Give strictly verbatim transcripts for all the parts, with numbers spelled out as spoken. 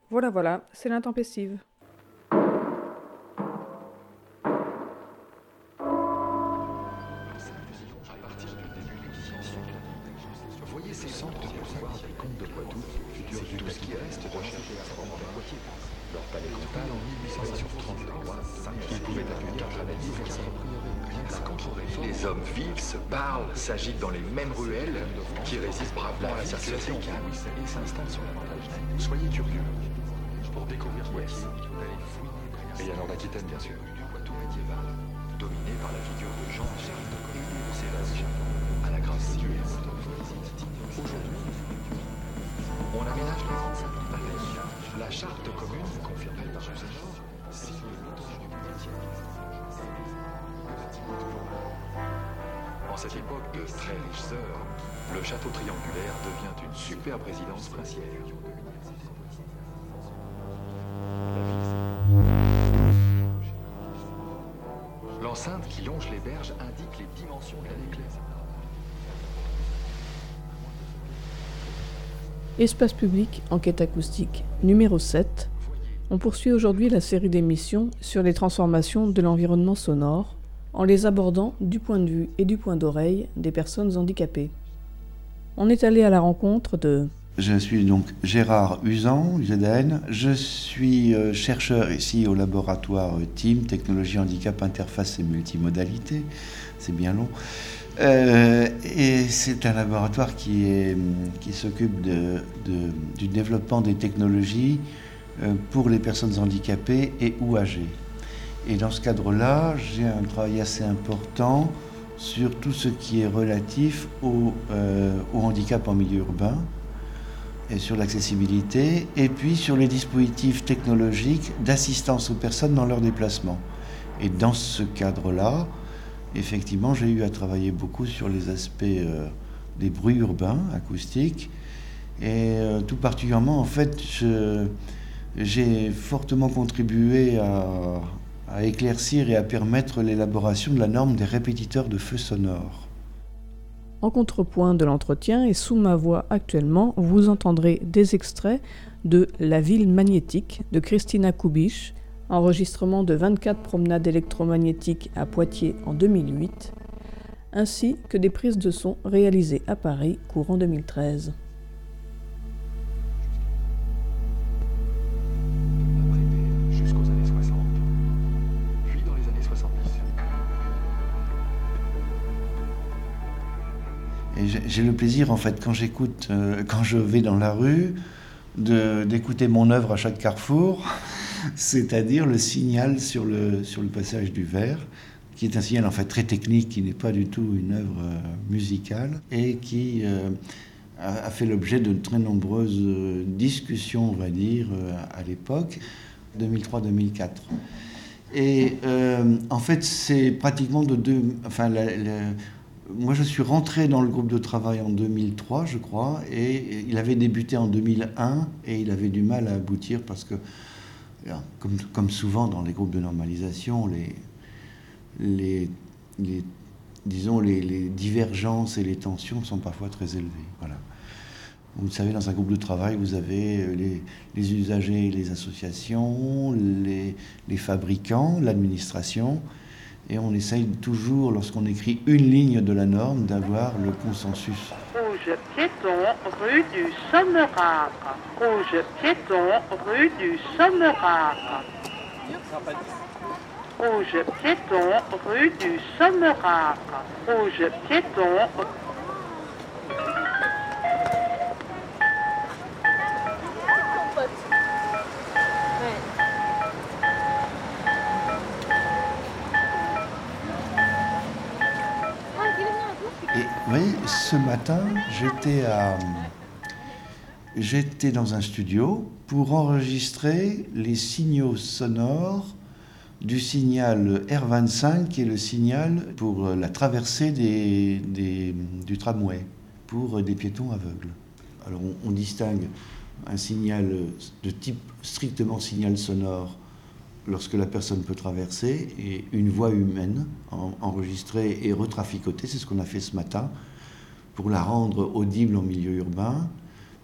Voilà, voilà, c'est l'intempestive. Voyez ces centres de pouvoir des comtes de Poitou, c'est tout ce qui reste de recherche de Poitiers. Leur palais comtal en mille huit cent trente-trois, ils pouvaient accueillir quatre prieurés. Les hommes vivent, se parlent, s'agitent dans les mêmes ruelles, qui résistent bravement à la circulation et s'installent sur la montagne. Soyez curieux. Pour découvrir Poitiers, et alors l'Aquitaine bien sûr, du Poitou médiéval, dominé par la figure de Jean Charles de Coligny de Sélazien, à la grâce sinueuse. Aujourd'hui, on aménage les enseignes avec la charte commune confirmée par Génor, signe l'autonomie du métier. En cette époque de très riches heures, le château triangulaire devient une superbe résidence princière. L'enceinte qui longe les berges indique les dimensions de la néclaise. Espace public, enquête acoustique, numéro sept. On poursuit aujourd'hui la série d'émissions sur les transformations de l'environnement sonore, en les abordant du point de vue et du point d'oreille des personnes handicapées. On est allé à la rencontre de... Je suis donc Gérard Usan, U Z N. Je suis chercheur ici au laboratoire T I M, Technologie Handicap Interface et Multimodalité. C'est bien long. Euh, et c'est un laboratoire qui, est, qui s'occupe de, de, du développement des technologies euh, pour les personnes handicapées et ou âgées. Et dans ce cadre-là, j'ai un travail assez important sur tout ce qui est relatif au, euh, au handicap en milieu urbain et sur l'accessibilité, et puis sur les dispositifs technologiques d'assistance aux personnes dans leur déplacement. Et dans ce cadre-là, effectivement, j'ai eu à travailler beaucoup sur les aspects euh, des bruits urbains, acoustiques, et euh, tout particulièrement, en fait, je, j'ai fortement contribué à, à éclaircir et à permettre l'élaboration de la norme des répétiteurs de feux sonores. En contrepoint de l'entretien et sous ma voix actuellement, vous entendrez des extraits de La ville magnétique de Christina Kubich, enregistrement de vingt-quatre promenades électromagnétiques à Poitiers en deux mille huit, ainsi que des prises de son réalisées à Paris courant deux mille treize. Jusqu'aux années soixante, puis dans les années soixante-dix. Et j'ai, j'ai le plaisir, en fait, quand j'écoute, euh, quand je vais dans la rue, de, d'écouter mon œuvre à chaque carrefour, c'est-à-dire le signal sur le, sur le passage du verre, qui est un signal en fait très technique, qui n'est pas du tout une œuvre euh, musicale, et qui euh, a, a fait l'objet de très nombreuses euh, discussions, on va dire, euh, à l'époque, deux mille trois deux mille quatre. Et euh, en fait, c'est pratiquement de deux... Enfin, la, la, moi, je suis rentré dans le groupe de travail en deux mille trois, je crois, et il avait débuté en deux mille un, et il avait du mal à aboutir parce que, comme, comme souvent dans les groupes de normalisation, les, les, les, disons, les, les divergences et les tensions sont parfois très élevées. Voilà. Vous savez, dans un groupe de travail, vous avez les, les usagers, les associations, les, les fabricants, l'administration, et on essaye toujours, lorsqu'on écrit une ligne de la norme, d'avoir le consensus. Rouge piéton, rue du Sommerard. Rouge piéton, rue du Sommerard. Rouge piéton, rue du Sommerard. Rouge piéton. Et vous voyez, ce matin, j'étais, à, j'étais dans un studio pour enregistrer les signaux sonores du signal R vingt-cinq, qui est le signal pour la traversée des, des, du tramway, pour des piétons aveugles. Alors on, on distingue un signal de type strictement signal sonore lorsque la personne peut traverser, et une voix humaine en, enregistrée et retraficotée, c'est ce qu'on a fait ce matin, pour la rendre audible en milieu urbain,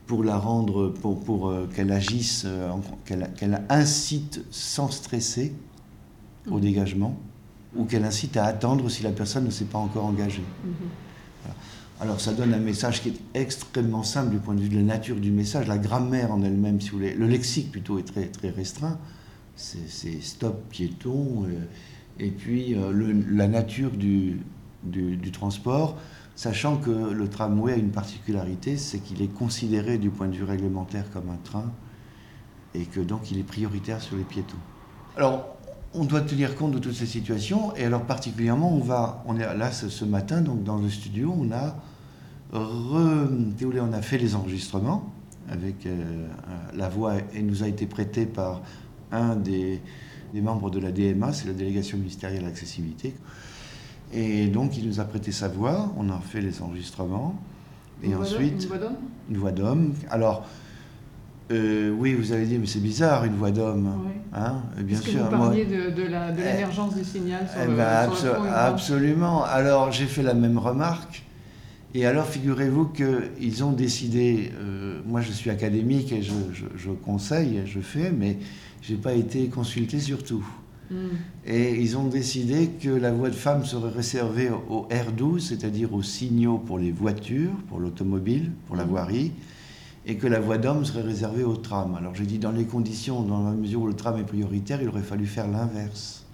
pour la rendre, pour, pour euh, qu'elle agisse, euh, en- qu'elle, qu'elle incite sans stresser au dégagement, ou qu'elle incite à attendre si la personne ne s'est pas encore engagée. Voilà. Alors ça donne un message qui est extrêmement simple du point de vue de la nature du message. La grammaire en elle-même, si vous voulez, le lexique plutôt est très, très restreint. C'est, c'est stop, piéton, euh, et puis euh, le- la nature du, du, du transport, sachant que le tramway a une particularité, c'est qu'il est considéré du point de vue réglementaire comme un train, et que donc il est prioritaire sur les piétons. Alors, on doit tenir compte de toutes ces situations, et alors particulièrement, on va, on est là ce, ce matin, donc dans le studio, on a, re, si vous voulez, on a fait les enregistrements avec euh, la voix, et nous a été prêtée par un des, des membres de la D M A, c'est la délégation ministérielle à l'accessibilité, et donc il nous a prêté sa voix, on a fait les enregistrements, et Une voix d'homme- ensuite Une voix d'homme une voix d'homme. Alors, euh, oui, vous avez dit, mais c'est bizarre, une voix d'homme. Oui. Hein, et bien Est-ce que sûr, vous moi- parliez de, de la- de l'émergence du signal sur Eh le, ben, sur le abso- fond urbain. absolument. Alors, j'ai fait la même remarque. Et alors, figurez-vous qu'ils ont décidé, euh, moi je suis académique et je, je- je conseille, je fais, mais je n'ai pas été consulté sur tout. Mm. Et ils ont décidé que la voix de femme serait réservée au R douze, c'est-à-dire aux signaux pour les voitures, pour l'automobile, pour la Mhm. voirie, et que la voix d'homme serait réservée au tram. Alors j'ai dit, dans les conditions, dans la mesure où le tram est prioritaire, il aurait fallu faire l'inverse.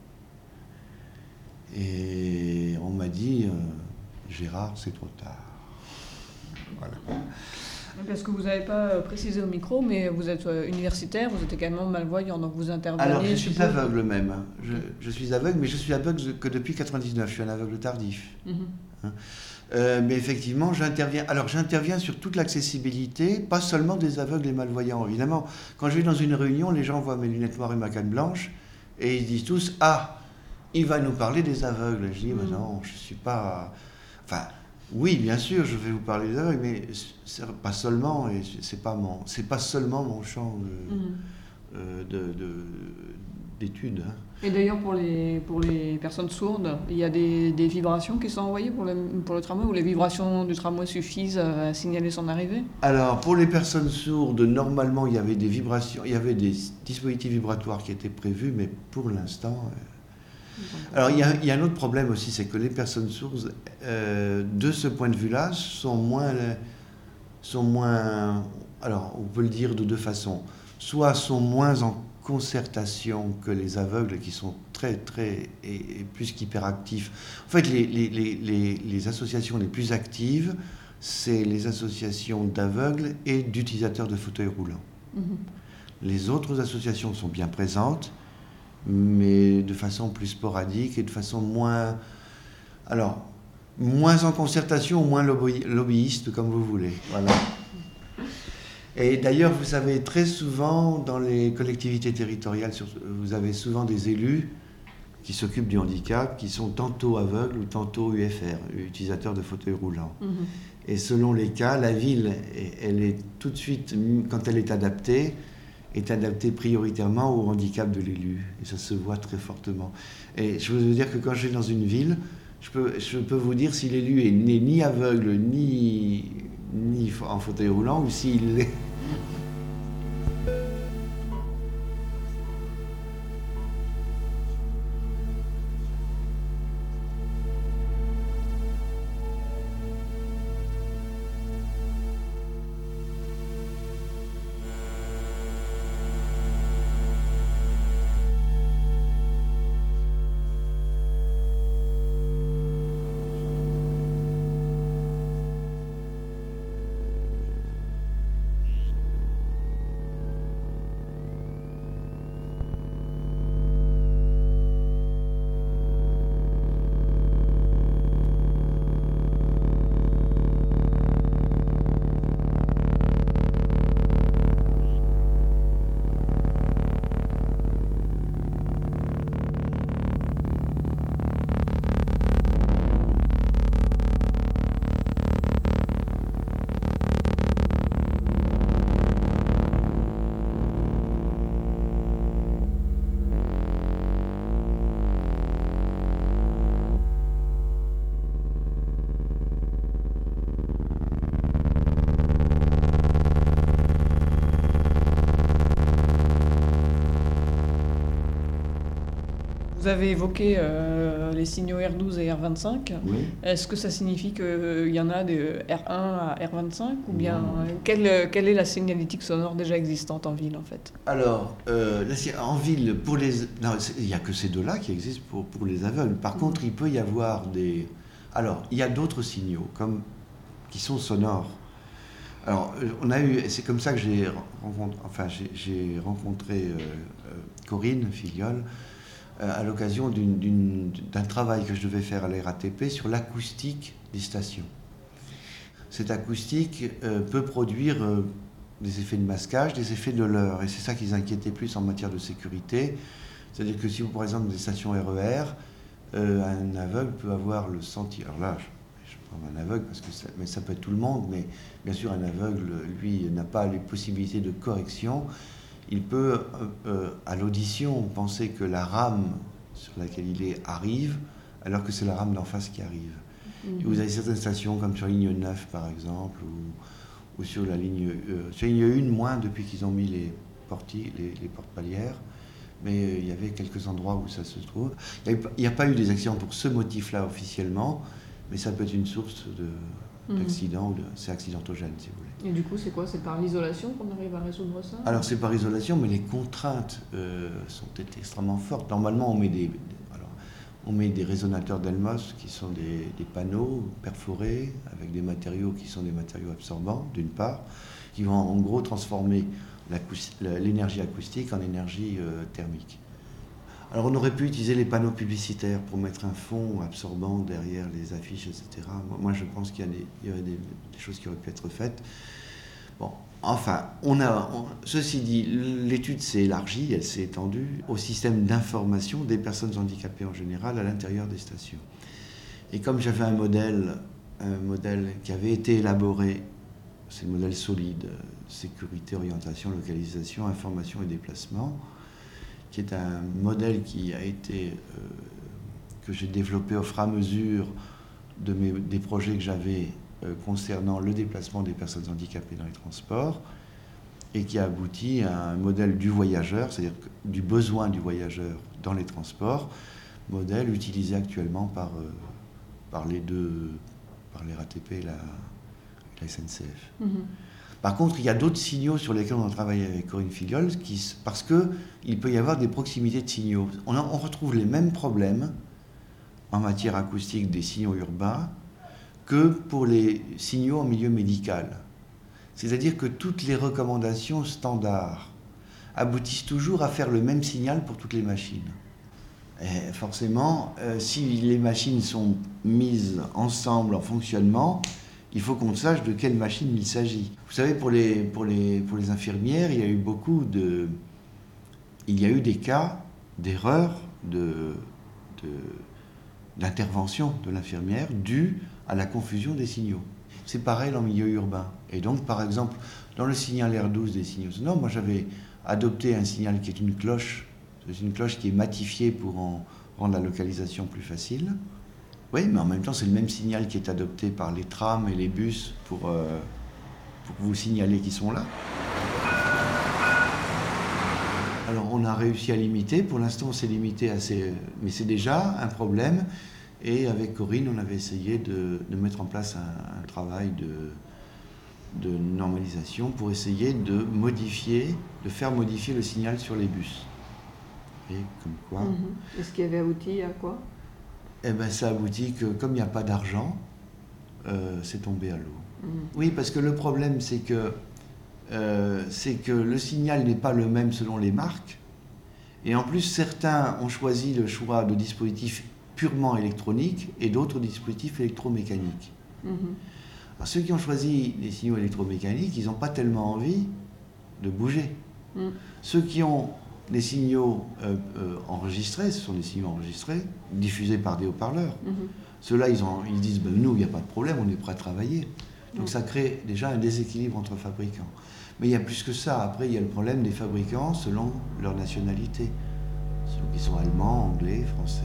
Et on m'a dit, euh, Gérard, c'est trop tard. Voilà. Parce que vous n'avez pas euh, précisé au micro, mais vous êtes euh, universitaire, vous êtes également malvoyant, donc vous intervenez... Alors je suis suppose- aveugle même. Je, je suis aveugle, mais je suis aveugle que depuis quatre-vingt-dix-neuf. Je suis un aveugle tardif. Mhm. Euh, mais effectivement, j'interviens. Alors, j'interviens sur toute l'accessibilité, pas seulement des aveugles et malvoyants. Évidemment, quand je vais dans une réunion, les gens voient mes lunettes noires et ma canne blanche, et ils disent tous, ah, il va nous parler des aveugles. Et je dis, Mm. bah non, je suis pas. Enfin, oui, bien sûr, je vais vous parler des aveugles, mais c'est pas seulement, et c'est pas mon, c'est pas seulement mon champ de, Mhm. euh, de- de- d'études. Hein. Et d'ailleurs, pour les, pour les personnes sourdes, il y a des, des vibrations qui sont envoyées pour le, pour le tramway, ou les vibrations du tramway suffisent à signaler son arrivée? Alors, pour les personnes sourdes, normalement, il y avait des vibrations, il y avait des dispositifs vibratoires qui étaient prévus, mais pour l'instant. euh, Alors, il y, a, il y a un autre problème aussi, c'est que les personnes sourdes, euh, de ce point de vue-là, sont moins, sont moins. Alors, on peut le dire de deux façons. Soit sont moins en concertation que les aveugles, qui sont très, très, et, et plus qu'hyperactifs. En fait, les, les, les, les, les associations les plus actives, c'est les associations d'aveugles et d'utilisateurs de fauteuils roulants. Mhm. Les autres associations sont bien présentes, mais de façon plus sporadique et de façon moins... Alors, moins en concertation ou moins lobby- lobbyiste, comme vous voulez. Voilà. Et d'ailleurs, vous savez, très souvent, dans les collectivités territoriales, sur- vous avez souvent des élus qui s'occupent du handicap, qui sont tantôt aveugles ou tantôt U F R, utilisateurs de fauteuils roulants. Mhm. Et selon les cas, la ville, elle est tout de suite, quand elle est adaptée, est adaptée prioritairement au handicap de l'élu. Et ça se voit très fortement. Et je veux dire que quand je vais dans une ville, je peux, je peux vous dire si l'élu est né ni aveugle, ni, ni en fauteuil roulant, ou s'il est... Vous avez évoqué euh, les signaux R douze et R vingt-cinq. Oui. Est-ce que ça signifie qu'il y en a de R un à R vingt-cinq ou bien Non. euh, quelle, quelle est la signalétique sonore déjà existante en ville en fait? Alors, euh, là, en ville, pour les, non, il n'y a que ces deux-là qui existent pour, pour les aveugles. Par mmh. contre, il peut y avoir des... Alors, il y a d'autres signaux comme, qui sont sonores. Alors, on a eu, c'est comme ça que j'ai rencontré, enfin, j'ai, j'ai rencontré euh, euh, Corinne Filiol euh, à l'occasion d'une, d'une, d'un travail que je devais faire à la R A T P sur l'acoustique des stations. Cette acoustique euh, peut produire euh, des effets de masquage, des effets de leurre, et c'est ça qui les inquiétait plus en matière de sécurité. C'est-à-dire que si vous, par exemple, des stations R E R, euh, un aveugle peut avoir le sentiment. Alors là, je, je prends un aveugle parce que ça, mais ça peut être tout le monde, mais bien sûr, un aveugle, lui, n'a pas les possibilités de correction. Il peut, euh, euh, à l'audition, penser que la rame sur laquelle il est arrive, alors que c'est la rame d'en face qui arrive. Mmh. Et vous avez certaines stations, comme sur la ligne neuf, par exemple, ou, ou sur la ligne... Euh, sur la ligne un, moins, depuis qu'ils ont mis les, porti, les, les porte-palières. Mais euh, il y avait quelques endroits où ça se trouve. Il n'y a, a pas eu des accidents pour ce motif-là officiellement, mais ça peut être une source de, mmh. d'accident, ou de, c'est accidentogène, si vous voulez. Et du coup, c'est quoi? C'est par l'isolation qu'on arrive à résoudre ça? Alors, c'est par isolation, mais les contraintes euh, sont extrêmement fortes. Normalement, on met des, alors, on met des résonateurs d'Elmos qui sont des, des panneaux perforés avec des matériaux qui sont des matériaux absorbants, d'une part, qui vont en gros transformer l'énergie acoustique en énergie euh, thermique. Alors on aurait pu utiliser les panneaux publicitaires pour mettre un fond absorbant derrière les affiches, et cetera. Moi, moi je pense qu'il y a des, il y aurait des, des choses qui auraient pu être faites. Bon, enfin, on a, on, ceci dit, l'étude s'est élargie, elle s'est étendue au système d'information des personnes handicapées en général à l'intérieur des stations. Et comme j'avais un modèle, un modèle qui avait été élaboré, c'est le modèle solide, sécurité, orientation, localisation, information et déplacement, qui est un modèle qui a été, euh, que j'ai développé au fur et à mesure de mes, des projets que j'avais euh, concernant le déplacement des personnes handicapées dans les transports, et qui a abouti à un modèle du voyageur, c'est-à-dire du besoin du voyageur dans les transports, modèle utilisé actuellement par, euh, par les deux, par les R A T P et la, la S N C F. Mmh. Par contre, il y a d'autres signaux sur lesquels on a travaillé avec Corinne Filiol, qui, parce qu'il peut y avoir des proximités de signaux. On, a, on retrouve les mêmes problèmes en matière acoustique des signaux urbains que pour les signaux en milieu médical. C'est-à-dire que toutes les recommandations standards aboutissent toujours à faire le même signal pour toutes les machines. Et forcément, euh, si les machines sont mises ensemble en fonctionnement, il faut qu'on sache de quelle machine il s'agit. Vous savez, pour les, pour les, pour les infirmières, il y a eu beaucoup de... Il y a eu des cas d'erreurs de, de, d'intervention de l'infirmière due à la confusion des signaux. C'est pareil en milieu urbain. Et donc, par exemple, dans le signal R douze des signaux sonores, moi j'avais adopté un signal qui est une cloche. C'est une cloche qui est matifiée pour en rendre la localisation plus facile. Oui, mais en même temps, c'est le même signal qui est adopté par les trams et les bus pour, euh, pour vous signaler qu'ils sont là. Alors, on a réussi à limiter. Pour l'instant, on s'est limité à ces... Mais c'est déjà un problème. Et avec Corinne, on avait essayé de, de mettre en place un, un travail de, de normalisation pour essayer de modifier, de faire modifier le signal sur les bus. Et comme quoi... Mmh. Est-ce qu'il y avait abouti à quoi ? Eh bien, ça aboutit que, comme il n'y a pas d'argent, euh, c'est tombé à l'eau. Mmh. Oui, parce que le problème, c'est que, euh, c'est que le signal n'est pas le même selon les marques. Et en plus, certains ont choisi le choix de dispositifs purement électroniques et d'autres dispositifs électromécaniques. Mmh. Alors, ceux qui ont choisi les signaux électromécaniques, ils n'ont pas tellement envie de bouger. Mmh. Ceux qui ont les signaux euh, euh, enregistrés, ce sont des signaux enregistrés, diffusés par des haut-parleurs. Mmh. Ceux-là, ils, ont, ils disent, ben, nous, il n'y a pas de problème, on est prêt à travailler. Donc mmh. ça crée déjà un déséquilibre entre fabricants. Mais il y a plus que ça. Après, il y a le problème des fabricants selon leur nationalité. Ceux qui sont allemands, anglais, français.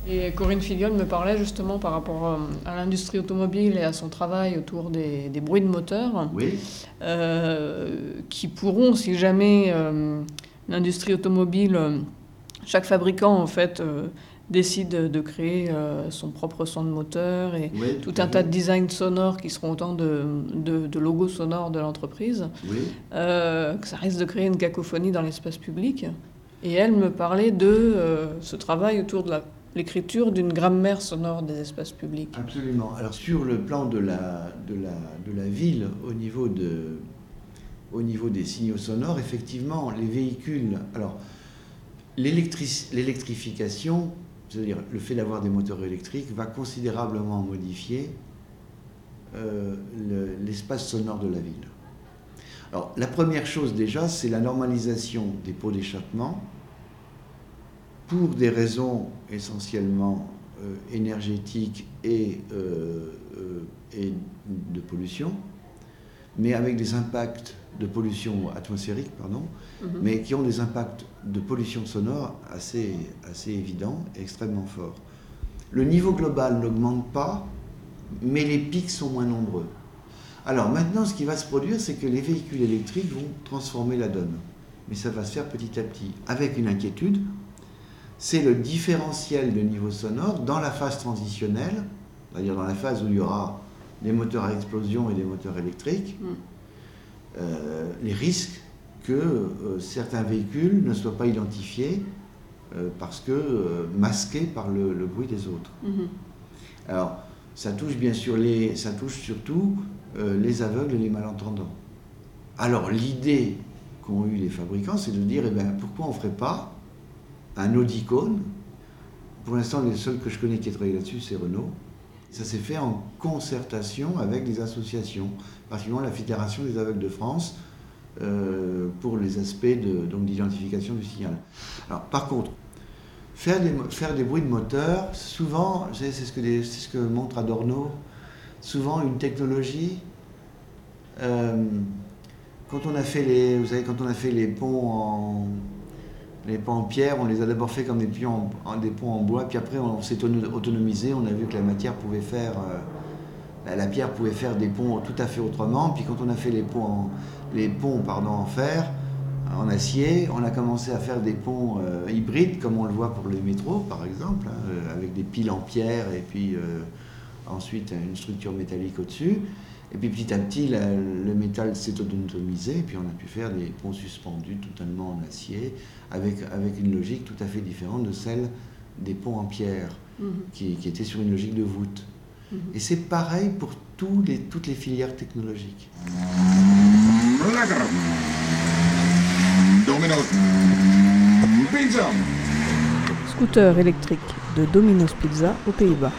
Et Corinne Filion me parlait justement par rapport à l'industrie automobile et à son travail autour des, des bruits de moteur, Oui. euh, qui pourront, si jamais euh, l'industrie automobile, euh, chaque fabricant en fait euh, décide de créer euh, son propre son de moteur et Oui, tout tout à un tas de fait. designs sonores qui seront autant de, de, de logos sonores de l'entreprise, Oui. euh, que ça risque de créer une cacophonie dans l'espace public. Et elle me parlait de euh, ce travail autour de la l'écriture d'une grammaire sonore des espaces publics. Absolument. Alors sur le plan de la, de la, de la ville, au niveau, de, au niveau des signaux sonores, effectivement, les véhicules... Alors, l'électric, l'électrification, c'est-à-dire le fait d'avoir des moteurs électriques, va considérablement modifier euh, le, l'espace sonore de la ville. Alors, la première chose déjà, c'est la normalisation des pots d'échappement, pour des raisons essentiellement euh, énergétiques et, euh, euh, et de pollution, mais avec des impacts de pollution atmosphérique, pardon, mm-hmm. mais qui ont des impacts de pollution sonore assez, assez évidents et extrêmement forts. Le niveau global n'augmente pas, mais les pics sont moins nombreux. Alors maintenant, ce qui va se produire, c'est que les véhicules électriques vont transformer la donne. Mais ça va se faire petit à petit, avec une inquiétude. C'est le différentiel de niveau sonore dans la phase transitionnelle, c'est-à-dire dans la phase où il y aura des moteurs à explosion et des moteurs électriques, mm. euh, les risques que euh, certains véhicules ne soient pas identifiés euh, parce que euh, masqués par le, le bruit des autres. Mm-hmm. Alors, ça touche bien sûr les, ça touche surtout euh, les aveugles et les malentendants. Alors, l'idée qu'ont eu les fabricants, c'est de dire, eh ben, pourquoi on ne ferait pas un Audicone. Pour l'instant, les seuls que je connais qui travaillent là-dessus, c'est Renault. Ça s'est fait en concertation avec des associations, particulièrement la Fédération des aveugles de France, euh, pour les aspects de, donc, d'identification du signal. Alors, par contre, faire des, faire des bruits de moteur, souvent, c'est ce que, des, c'est ce que montre Adorno, souvent une technologie. Euh, quand on a fait les, vous savez, quand on a fait les ponts en Les ponts en pierre, on les a d'abord fait comme des, pions en, des ponts en bois, puis après on s'est autonomisé, on a vu que la matière pouvait faire, euh, la pierre pouvait faire des ponts tout à fait autrement, puis quand on a fait les ponts en, les ponts, pardon, en fer, en acier, on a commencé à faire des ponts euh, hybrides, comme on le voit pour le métro par exemple, hein, euh, avec des piles en pierre et puis euh, ensuite une structure métallique au-dessus. Et puis petit à petit, la, le métal s'est autonomisé, et puis on a pu faire des ponts suspendus totalement en acier, avec, avec une logique tout à fait différente de celle des ponts en pierre, mmh. qui, qui étaient sur une logique de voûte. Mmh. Et c'est pareil pour tous les, toutes les filières technologiques. Domino's Pizza. Scooter électrique de Domino's Pizza aux Pays-Bas.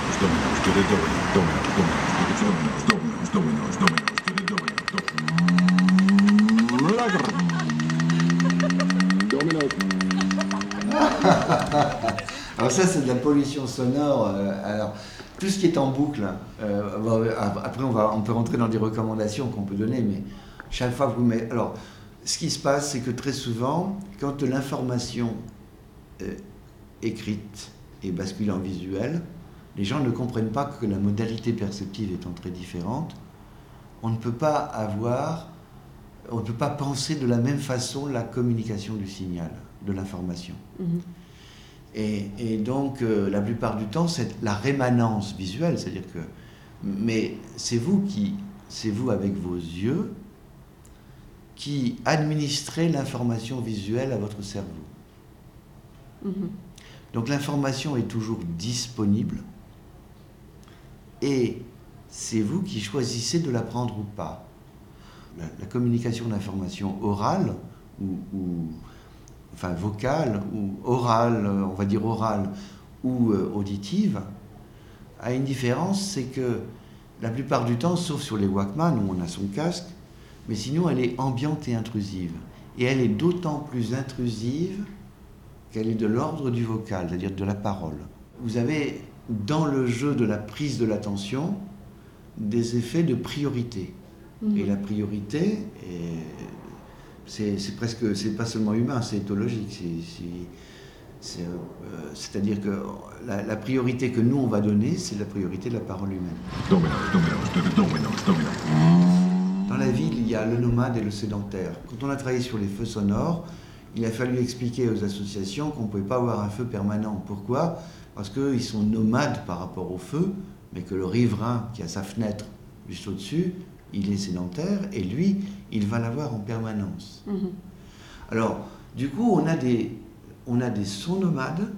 Alors ça, c'est de la pollution sonore. Alors, tout ce qui est en boucle, euh, après on, va, on peut rentrer dans des recommandations qu'on peut donner, mais chaque fois que vous mettez... Alors, ce qui se passe, c'est que très souvent, quand l'information euh, écrite est basculée en visuel, les gens ne comprennent pas que la modalité perceptive étant très différente, on ne peut pas avoir, on ne peut pas penser de la même façon la communication du signal, de l'information. Mmh. Et, et donc, euh, la plupart du temps, c'est la rémanence visuelle, c'est-à-dire que, mais c'est vous qui, c'est vous avec vos yeux, qui administrez l'information visuelle à votre cerveau. Mmh. Donc l'information est toujours disponible, et c'est vous qui choisissez de la prendre ou pas. La, la communication d'information orale, ou, ou enfin vocale, ou orale, on va dire orale, ou euh, auditive, a une différence, c'est que la plupart du temps, sauf sur les Walkman, où on a son casque, mais sinon elle est ambiante et intrusive. Et elle est d'autant plus intrusive qu'elle est de l'ordre du vocal, c'est-à-dire de la parole. Vous avez, dans le jeu de la prise de l'attention, des effets de priorité. Mmh. Et la priorité, est, c'est, c'est presque, c'est pas seulement humain, c'est éthologique. C'est, c'est, C'est, euh, c'est-à-dire que la, la priorité que nous, on va donner, c'est la priorité de la parole humaine. Dominos, dominos, dominos, dominos. Dans la ville, il y a le nomade et le sédentaire. Quand on a travaillé sur les feux sonores, il a fallu expliquer aux associations qu'on ne pouvait pas avoir un feu permanent. Pourquoi ? Parce qu'ils sont nomades par rapport au feu, mais que le riverain qui a sa fenêtre juste au-dessus, il est sédentaire, et lui, il va l'avoir en permanence. Mmh. Alors, du coup, on a des... on a des sons nomades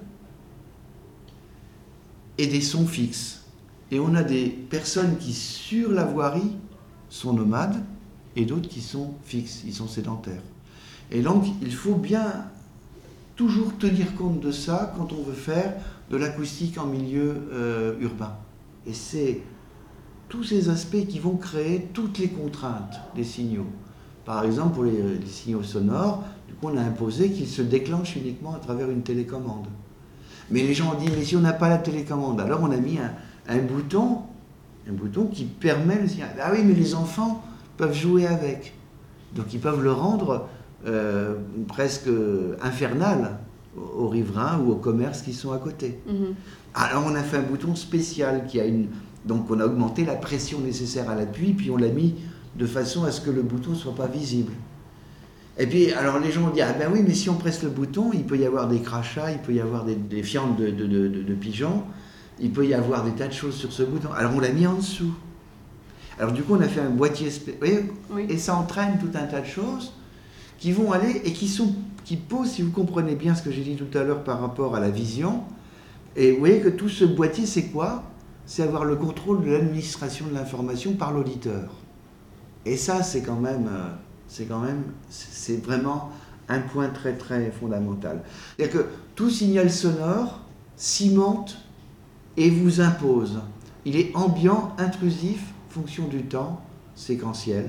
et des sons fixes. Et on a des personnes qui, sur la voirie, sont nomades et d'autres qui sont fixes, ils sont sédentaires. Et donc, il faut bien toujours tenir compte de ça quand on veut faire de l'acoustique en milieu euh, urbain. Et c'est tous ces aspects qui vont créer toutes les contraintes des signaux. Par exemple, pour les, les signaux sonores, du coup, on a imposé qu'ils se déclenchent uniquement à travers une télécommande. Mais les gens ont dit, mais si on n'a pas la télécommande, alors on a mis un, un bouton, un bouton qui permet le signal. Ah oui, mais les enfants peuvent jouer avec. Donc ils peuvent le rendre euh, presque infernal aux, aux riverains ou aux commerces qui sont à côté. Mm-hmm. Alors on a fait un bouton spécial qui a une... Donc on a augmenté la pression nécessaire à l'appui, puis on l'a mis de façon à ce que le bouton ne soit pas visible. Et puis, alors les gens ont dit, ah ben oui, mais si on presse le bouton, il peut y avoir des crachats, il peut y avoir des, des fientes de, de, de, de, de pigeons, il peut y avoir des tas de choses sur ce bouton. Alors on l'a mis en dessous. Alors du coup, on a fait un boîtier spécial, oui. Et ça entraîne tout un tas de choses qui vont aller et qui, sont, qui posent, si vous comprenez bien ce que j'ai dit tout à l'heure par rapport à la vision, et vous voyez que tout ce boîtier, c'est quoi ? C'est avoir le contrôle de l'administration de l'information par l'auditeur. Et ça, c'est quand même, c'est quand même, c'est vraiment un point très très fondamental. C'est-à-dire que tout signal sonore cimente et vous impose. Il est ambiant, intrusif, fonction du temps, séquentiel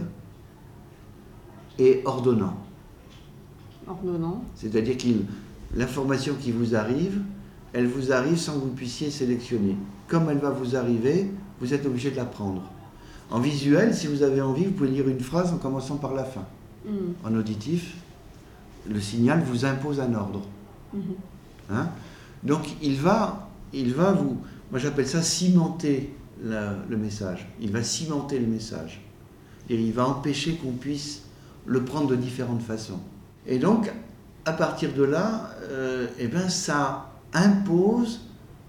et ordonnant. Ordonnant. C'est-à-dire que l'information qui vous arrive, elle vous arrive sans que vous puissiez sélectionner. Comme elle va vous arriver, vous êtes obligé de la prendre. En visuel, si vous avez envie, vous pouvez lire une phrase en commençant par la fin. Mmh. En auditif, le signal vous impose un ordre. Mmh. Hein? Donc, il va, il va vous... Moi, j'appelle ça cimenter la, le message. Il va cimenter le message. Et il va empêcher qu'on puisse le prendre de différentes façons. Et donc, à partir de là, euh, eh ben, ça impose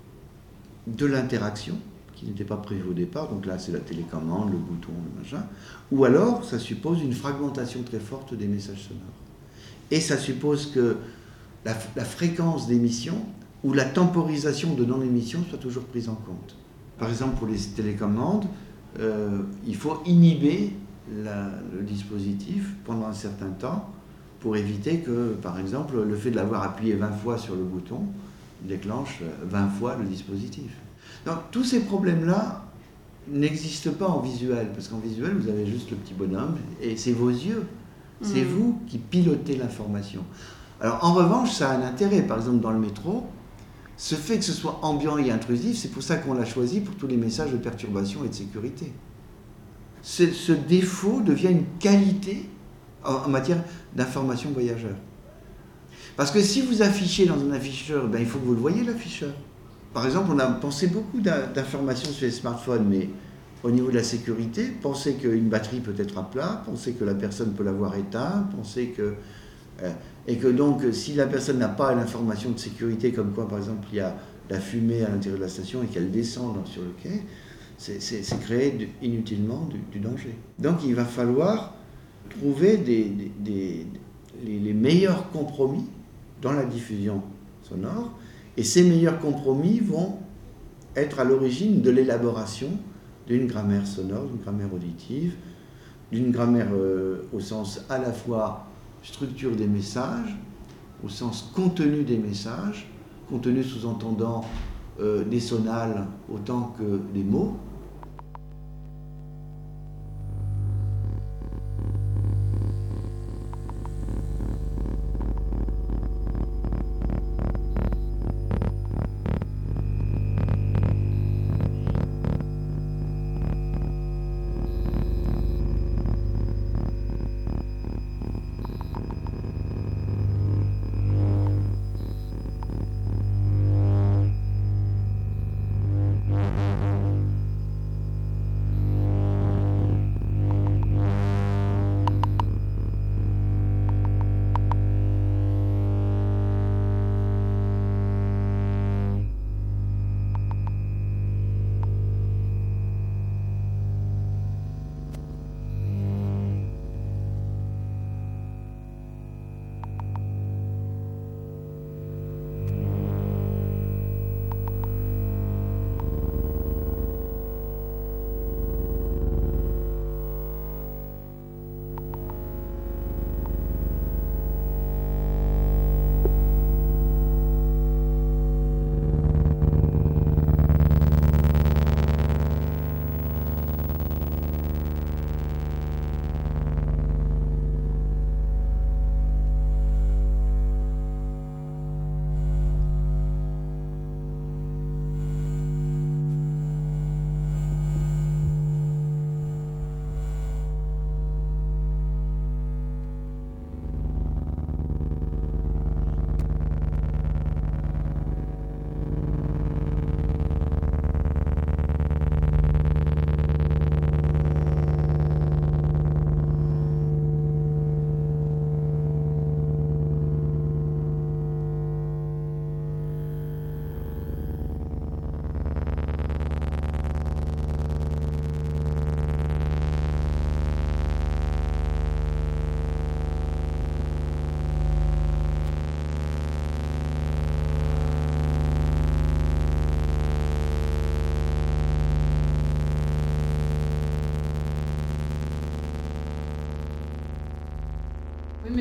de l'interaction, qui n'était pas prévu au départ, donc là c'est la télécommande, le bouton, le machin, ou alors ça suppose une fragmentation très forte des messages sonores. Et ça suppose que la, la fréquence d'émission ou la temporisation de non-émission soit toujours prise en compte. Par exemple, pour les télécommandes, euh, il faut inhiber la, le dispositif pendant un certain temps pour éviter que, par exemple, le fait de l'avoir appuyé vingt fois sur le bouton déclenche vingt fois le dispositif. Donc tous ces problèmes-là n'existent pas en visuel, parce qu'en visuel, vous avez juste le petit bonhomme, et c'est vos yeux, mmh. c'est vous qui pilotez l'information. Alors en revanche, ça a un intérêt, par exemple dans le métro, ce fait que ce soit ambiant et intrusif, c'est pour ça qu'on l'a choisi pour tous les messages de perturbation et de sécurité. Ce, ce défaut devient une qualité en, en matière d'information voyageur. Parce que si vous affichez dans un afficheur, ben, il faut que vous le voyez l'afficheur. Par exemple, on a pensé beaucoup d'informations sur les smartphones, mais au niveau de la sécurité, pensez qu'une batterie peut être à plat, pensez que la personne peut l'avoir éteinte, pensez que... Euh, et que donc, si la personne n'a pas l'information de sécurité, comme quoi, par exemple, il y a la fumée à l'intérieur de la station et qu'elle descend sur le quai, c'est, c'est, c'est créer du, inutilement du, du danger. Donc, il va falloir trouver des, des, des, les, les meilleurs compromis dans la diffusion sonore, et ces meilleurs compromis vont être à l'origine de l'élaboration d'une grammaire sonore, d'une grammaire auditive, d'une grammaire euh, au sens à la fois structure des messages, au sens contenu des messages, contenu sous-entendant euh, des sonales autant que des mots.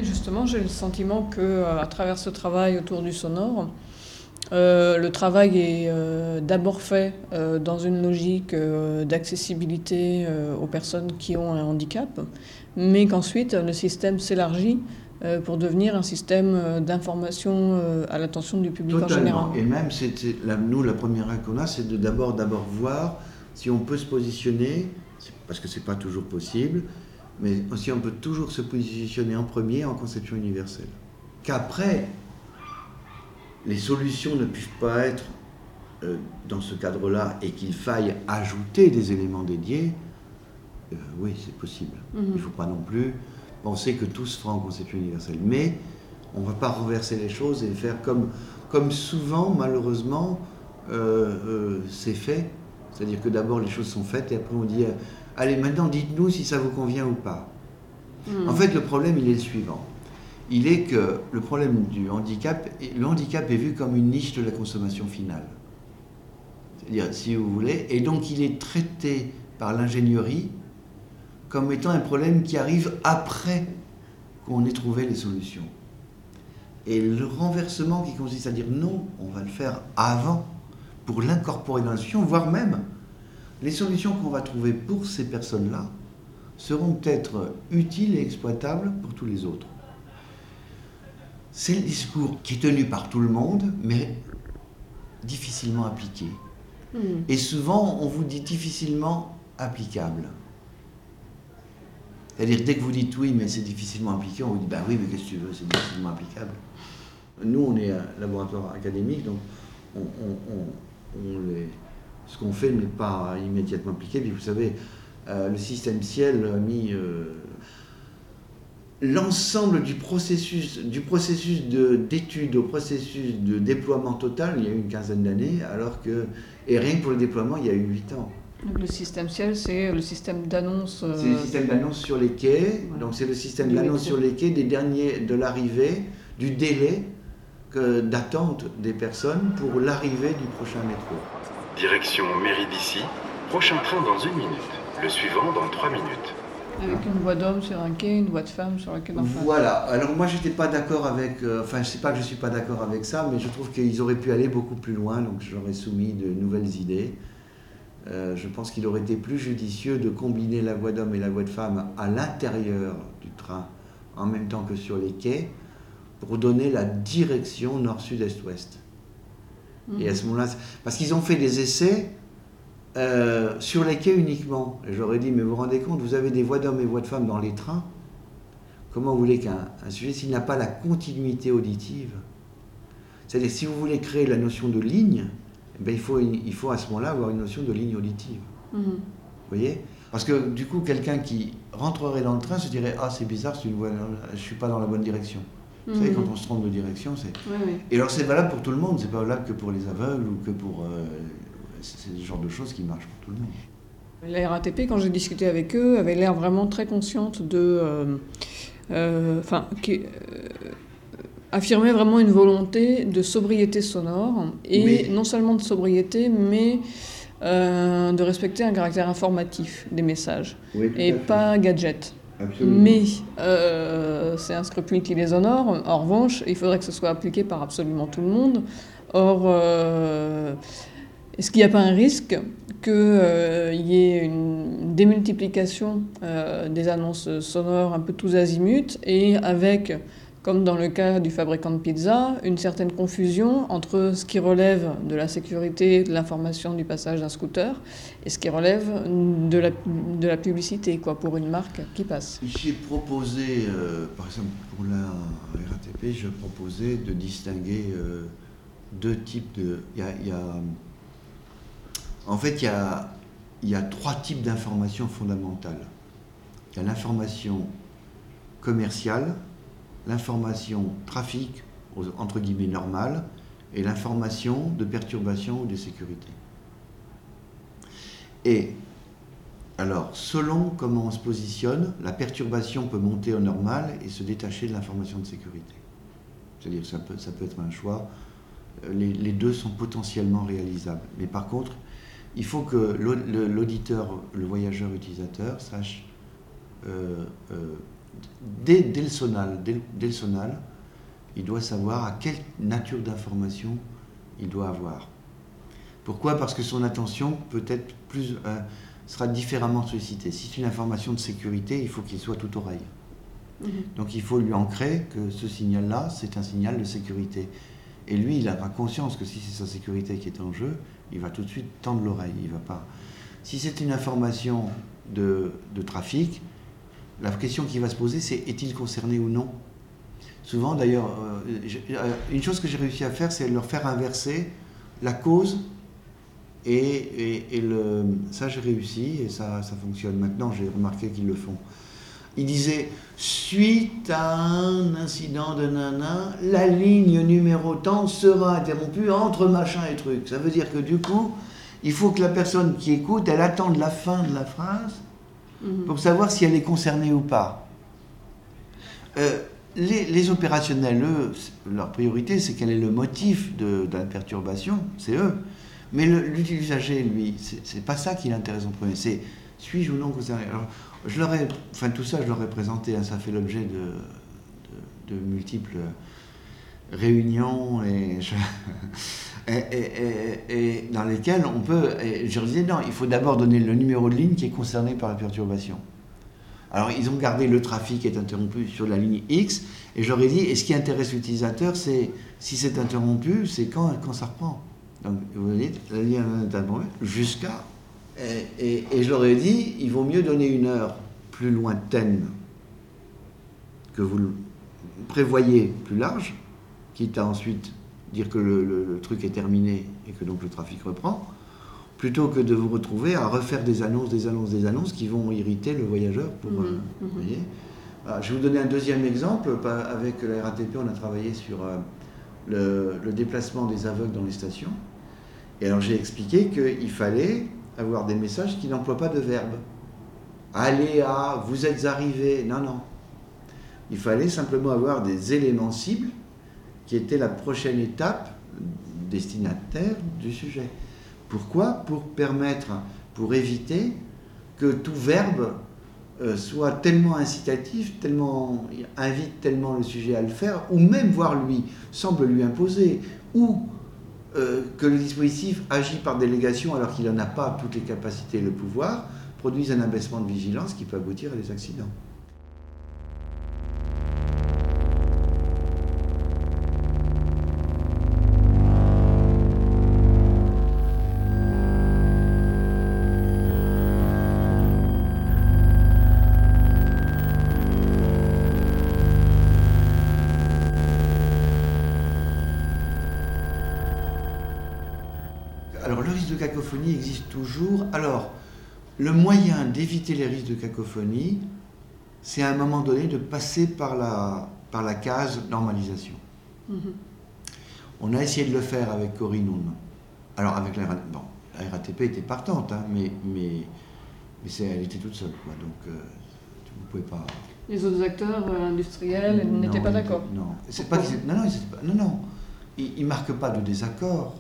Mais justement, j'ai le sentiment qu'à travers ce travail autour du sonore, euh, le travail est euh, d'abord fait euh, dans une logique euh, d'accessibilité euh, aux personnes qui ont un handicap, mais qu'ensuite le système s'élargit euh, pour devenir un système euh, d'information euh, à l'attention du public Totalement. en général. Et même, c'est, c'est, la, nous, la première règle qu'on a, c'est de d'abord, d'abord voir si on peut se positionner, parce que c'est pas toujours possible, mais si on peut toujours se positionner en premier en conception universelle. Qu'après, les solutions ne puissent pas être euh, dans ce cadre-là et qu'il faille ajouter des éléments dédiés, euh, oui, c'est possible. Mm-hmm. Il ne faut pas non plus penser que tout se fera en conception universelle. Mais on ne va pas renverser les choses et faire comme, comme souvent, malheureusement, euh, euh, c'est fait. C'est-à-dire que d'abord les choses sont faites et après on dit euh, « Allez, maintenant dites-nous si ça vous convient ou pas. Mm. » En fait, le problème, il est le suivant. Il est que le problème du handicap, le handicap est vu comme une niche de la consommation finale. C'est-à-dire, si vous voulez, et donc il est traité par l'ingénierie comme étant un problème qui arrive après qu'on ait trouvé les solutions. Et le renversement qui consiste à dire non, on va le faire avant, pour l'incorporer dans la solution, voire même les solutions qu'on va trouver pour ces personnes-là seront peut-être utiles et exploitables pour tous les autres. C'est le discours qui est tenu par tout le monde, mais difficilement appliqué. Mmh. Et souvent, on vous dit difficilement applicable. C'est-à-dire, dès que vous dites oui, mais c'est difficilement appliqué, on vous dit, bah oui, mais qu'est-ce que tu veux, c'est difficilement applicable. Nous, on est un laboratoire académique, donc on, on, on, on les, ce qu'on fait n'est pas immédiatement appliqué. Puis vous savez, euh, le système Ciel a mis... Euh, l'ensemble du processus, du processus de, d'étude au processus de déploiement total, il y a eu une quinzaine d'années, alors que, et rien que pour le déploiement, il y a eu huit ans. Donc le système Ciel, c'est le système d'annonce... Euh... C'est le système d'annonce sur les quais, voilà. Donc c'est le système du d'annonce métro. Sur les quais des derniers, de l'arrivée, du délai que, d'attente des personnes pour l'arrivée du prochain métro. Direction Mairie d'ici, prochain train dans une minute, le suivant dans trois minutes. Avec une voix d'homme sur un quai, une voix de femme sur un quai d'en face. Voilà. Alors moi, j'étais pas d'accord avec... Euh, enfin, je sais pas que je suis pas d'accord avec ça, mais je trouve qu'ils auraient pu aller beaucoup plus loin, donc j'aurais soumis de nouvelles idées. Euh, je pense qu'il aurait été plus judicieux de combiner la voix d'homme et la voix de femme à l'intérieur du train, en même temps que sur les quais, pour donner la direction nord, sud, est, ouest. Mmh. Et à ce moment-là... Parce qu'ils ont fait des essais... Euh, sur les quais uniquement. Et j'aurais dit, mais vous vous rendez compte, vous avez des voix d'hommes et voix de femmes dans les trains. Comment vous voulez qu'un un sujet, s'il n'a pas la continuité auditive, c'est-à-dire si vous voulez créer la notion de ligne, eh bien, il, faut une, il faut à ce moment-là avoir une notion de ligne auditive. Mm-hmm. Vous voyez ? Parce que du coup, quelqu'un qui rentrerait dans le train se dirait, ah c'est bizarre, c'est une voie, je ne suis pas dans la bonne direction. Mm-hmm. Vous savez, quand on se trompe de direction, c'est... Oui, oui. Et alors c'est valable pour tout le monde, c'est pas valable que pour les aveugles ou que pour... Euh, c'est le genre de choses qui marchent pour tout le monde. La R A T P, quand j'ai discuté avec eux, avait l'air vraiment très consciente de... Euh, euh, enfin, qui euh, affirmait vraiment une volonté de sobriété sonore, et mais... non seulement de sobriété, mais euh, de respecter un caractère informatif des messages, oui, et pas gadget. Absolument. Mais euh, c'est un scrupule qui les honore. En revanche, il faudrait que ce soit appliqué par absolument tout le monde. Or... Euh, Est-ce qu'il n'y a pas un risque qu'il euh, y ait une démultiplication euh, des annonces sonores un peu tous azimuts et avec, comme dans le cas du fabricant de pizza, une certaine confusion entre ce qui relève de la sécurité, de l'information du passage d'un scooter et ce qui relève de la, de la publicité, quoi, pour une marque qui passe. J'ai proposé, euh, par exemple pour la R A T P, je proposais de distinguer euh, deux types de... Il y a, il y a, En fait, il y a, il y a trois types d'informations fondamentales. Il y a l'information commerciale, l'information trafic, entre guillemets normale, et l'information de perturbation ou de sécurité. Et alors, selon comment on se positionne, la perturbation peut monter au normal et se détacher de l'information de sécurité. C'est-à-dire que ça peut, ça peut être un choix. Les, les deux sont potentiellement réalisables. Mais par contre, il faut que l'auditeur, le voyageur utilisateur, sache euh, euh, dès, dès le sonal, dès, dès le sonal, il doit savoir à quelle nature d'information il doit avoir. Pourquoi ? Parce que son attention peut être plus, euh, sera différemment sollicitée. Si c'est une information de sécurité, il faut qu'il soit tout oreille. Mmh. Donc il faut lui ancrer que ce signal-là, c'est un signal de sécurité. Et lui, il aura conscience que si c'est sa sécurité qui est en jeu, il va tout de suite tendre l'oreille. Il va pas. Si c'est une information de, de trafic, la question qui va se poser, c'est est-il concerné ou non ? Souvent, d'ailleurs, euh, une chose que j'ai réussi à faire, c'est leur faire inverser la cause et, et, et le... Ça, j'ai réussi et ça, ça fonctionne. Maintenant, j'ai remarqué qu'ils le font. Ils disaient, suite à un incident de nana, la ligne numéro tant sera interrompue entre machin et truc. Ça veut dire que du coup, il faut que la personne qui écoute, elle attende la fin de la phrase mmh. pour savoir si elle est concernée ou pas. Euh, les, les opérationnels, eux, leur priorité, c'est quel est le motif de, de la perturbation, c'est eux. Mais le, l'utilisager, lui, c'est, c'est pas ça qui l'intéresse en premier, c'est suis-je ou non concerné. Alors, je leur ai, enfin tout ça, je leur ai présenté, hein, ça fait l'objet de, de, de multiples réunions et, je, et, et, et, et dans lesquelles on peut. Et je leur disais non, il faut d'abord donner le numéro de ligne qui est concerné par la perturbation. Alors ils ont gardé le trafic qui est interrompu sur la ligne X et je leur ai dit et ce qui intéresse l'utilisateur, c'est si c'est interrompu, c'est quand, quand ça reprend. Donc vous voyez, la ligne est interrompue jusqu'à. Et, et, et je leur ai dit, il vaut mieux donner une heure plus lointaine que vous le prévoyez plus large, quitte à ensuite dire que le, le, le truc est terminé et que donc le trafic reprend, plutôt que de vous retrouver à refaire des annonces, des annonces, des annonces qui vont irriter le voyageur. Pour, mmh, euh, mmh. Vous voyez. Alors, je vais vous donner un deuxième exemple. Avec la R A T P, on a travaillé sur euh, le, le déplacement des aveugles dans les stations. Et alors j'ai expliqué qu'il fallait avoir des messages qui n'emploient pas de verbe. Allez à, vous êtes arrivé. Non, non. Il fallait simplement avoir des éléments cibles qui étaient la prochaine étape destinataire du sujet. Pourquoi ? Pour permettre, pour éviter que tout verbe euh, soit tellement incitatif, tellement invite tellement le sujet à le faire, ou même voire lui semble lui imposer, ou Euh, que le dispositif agit par délégation alors qu'il n'en a pas toutes les capacités et le pouvoir, produisent un abaissement de vigilance qui peut aboutir à des accidents. Alors, le risque de cacophonie existe toujours. Alors, le moyen d'éviter les risques de cacophonie, c'est à un moment donné de passer par la, par la case normalisation. Mm-hmm. On a essayé de le faire avec Corinne Houn. Alors, avec la, bon, la R A T P était partante, hein, mais, mais, mais c'est, elle était toute seule, quoi. Donc, euh, vous pouvez pas... Les autres acteurs euh, industriels non, n'étaient pas d'accord. Non, c'est pas qu'ils, non, non, pas, non, non. Ils ne marquent pas de désaccord.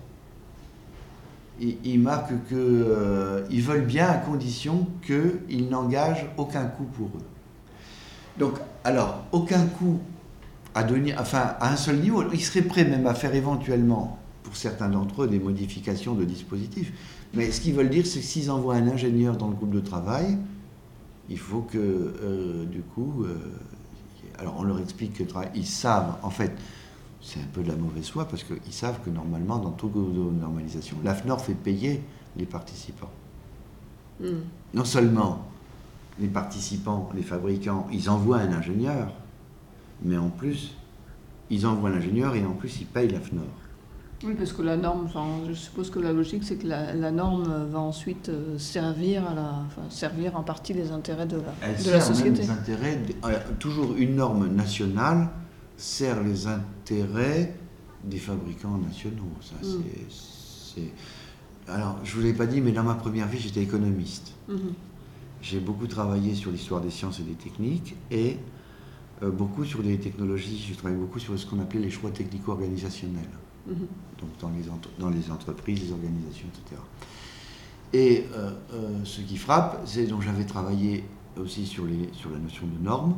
Ils, ils marquent qu'ils euh, veulent bien à condition qu'ils n'engagent aucun coût pour eux. Donc, alors, aucun coût à, donner, enfin, à un seul niveau. Ils seraient prêts même à faire éventuellement, pour certains d'entre eux, des modifications de dispositifs. Mais ce qu'ils veulent dire, c'est que s'ils envoient un ingénieur dans le groupe de travail, il faut que, euh, du coup... Euh, alors, on leur explique que ils savent, en fait... C'est un peu de la mauvaise foi parce qu'ils savent que normalement, dans toute normalisation, l'A F N O R fait payer les participants. Mm. Non seulement les participants, les fabricants, ils envoient un ingénieur, mais en plus, ils envoient l'ingénieur et en plus, ils payent l'A F N O R. Oui, parce que la norme, enfin, je suppose que la logique, c'est que la, la norme va ensuite euh, servir, à la, enfin, servir en partie les intérêts de la, Elle de la sert société. Même les intérêts, de, euh, toujours une norme nationale sert les intérêts des fabricants nationaux. Ça, mmh. c'est, c'est... Alors, je ne vous l'ai pas dit, mais dans ma première vie, j'étais économiste. Mmh. J'ai beaucoup travaillé sur l'histoire des sciences et des techniques et euh, beaucoup sur les technologies. J'ai travaillé beaucoup sur ce qu'on appelait les choix technico-organisationnels. Mmh. Donc, dans les, entre... dans les entreprises, les organisations, et cetera. Et euh, euh, ce qui frappe, c'est donc j'avais travaillé aussi sur, les, sur la notion de normes.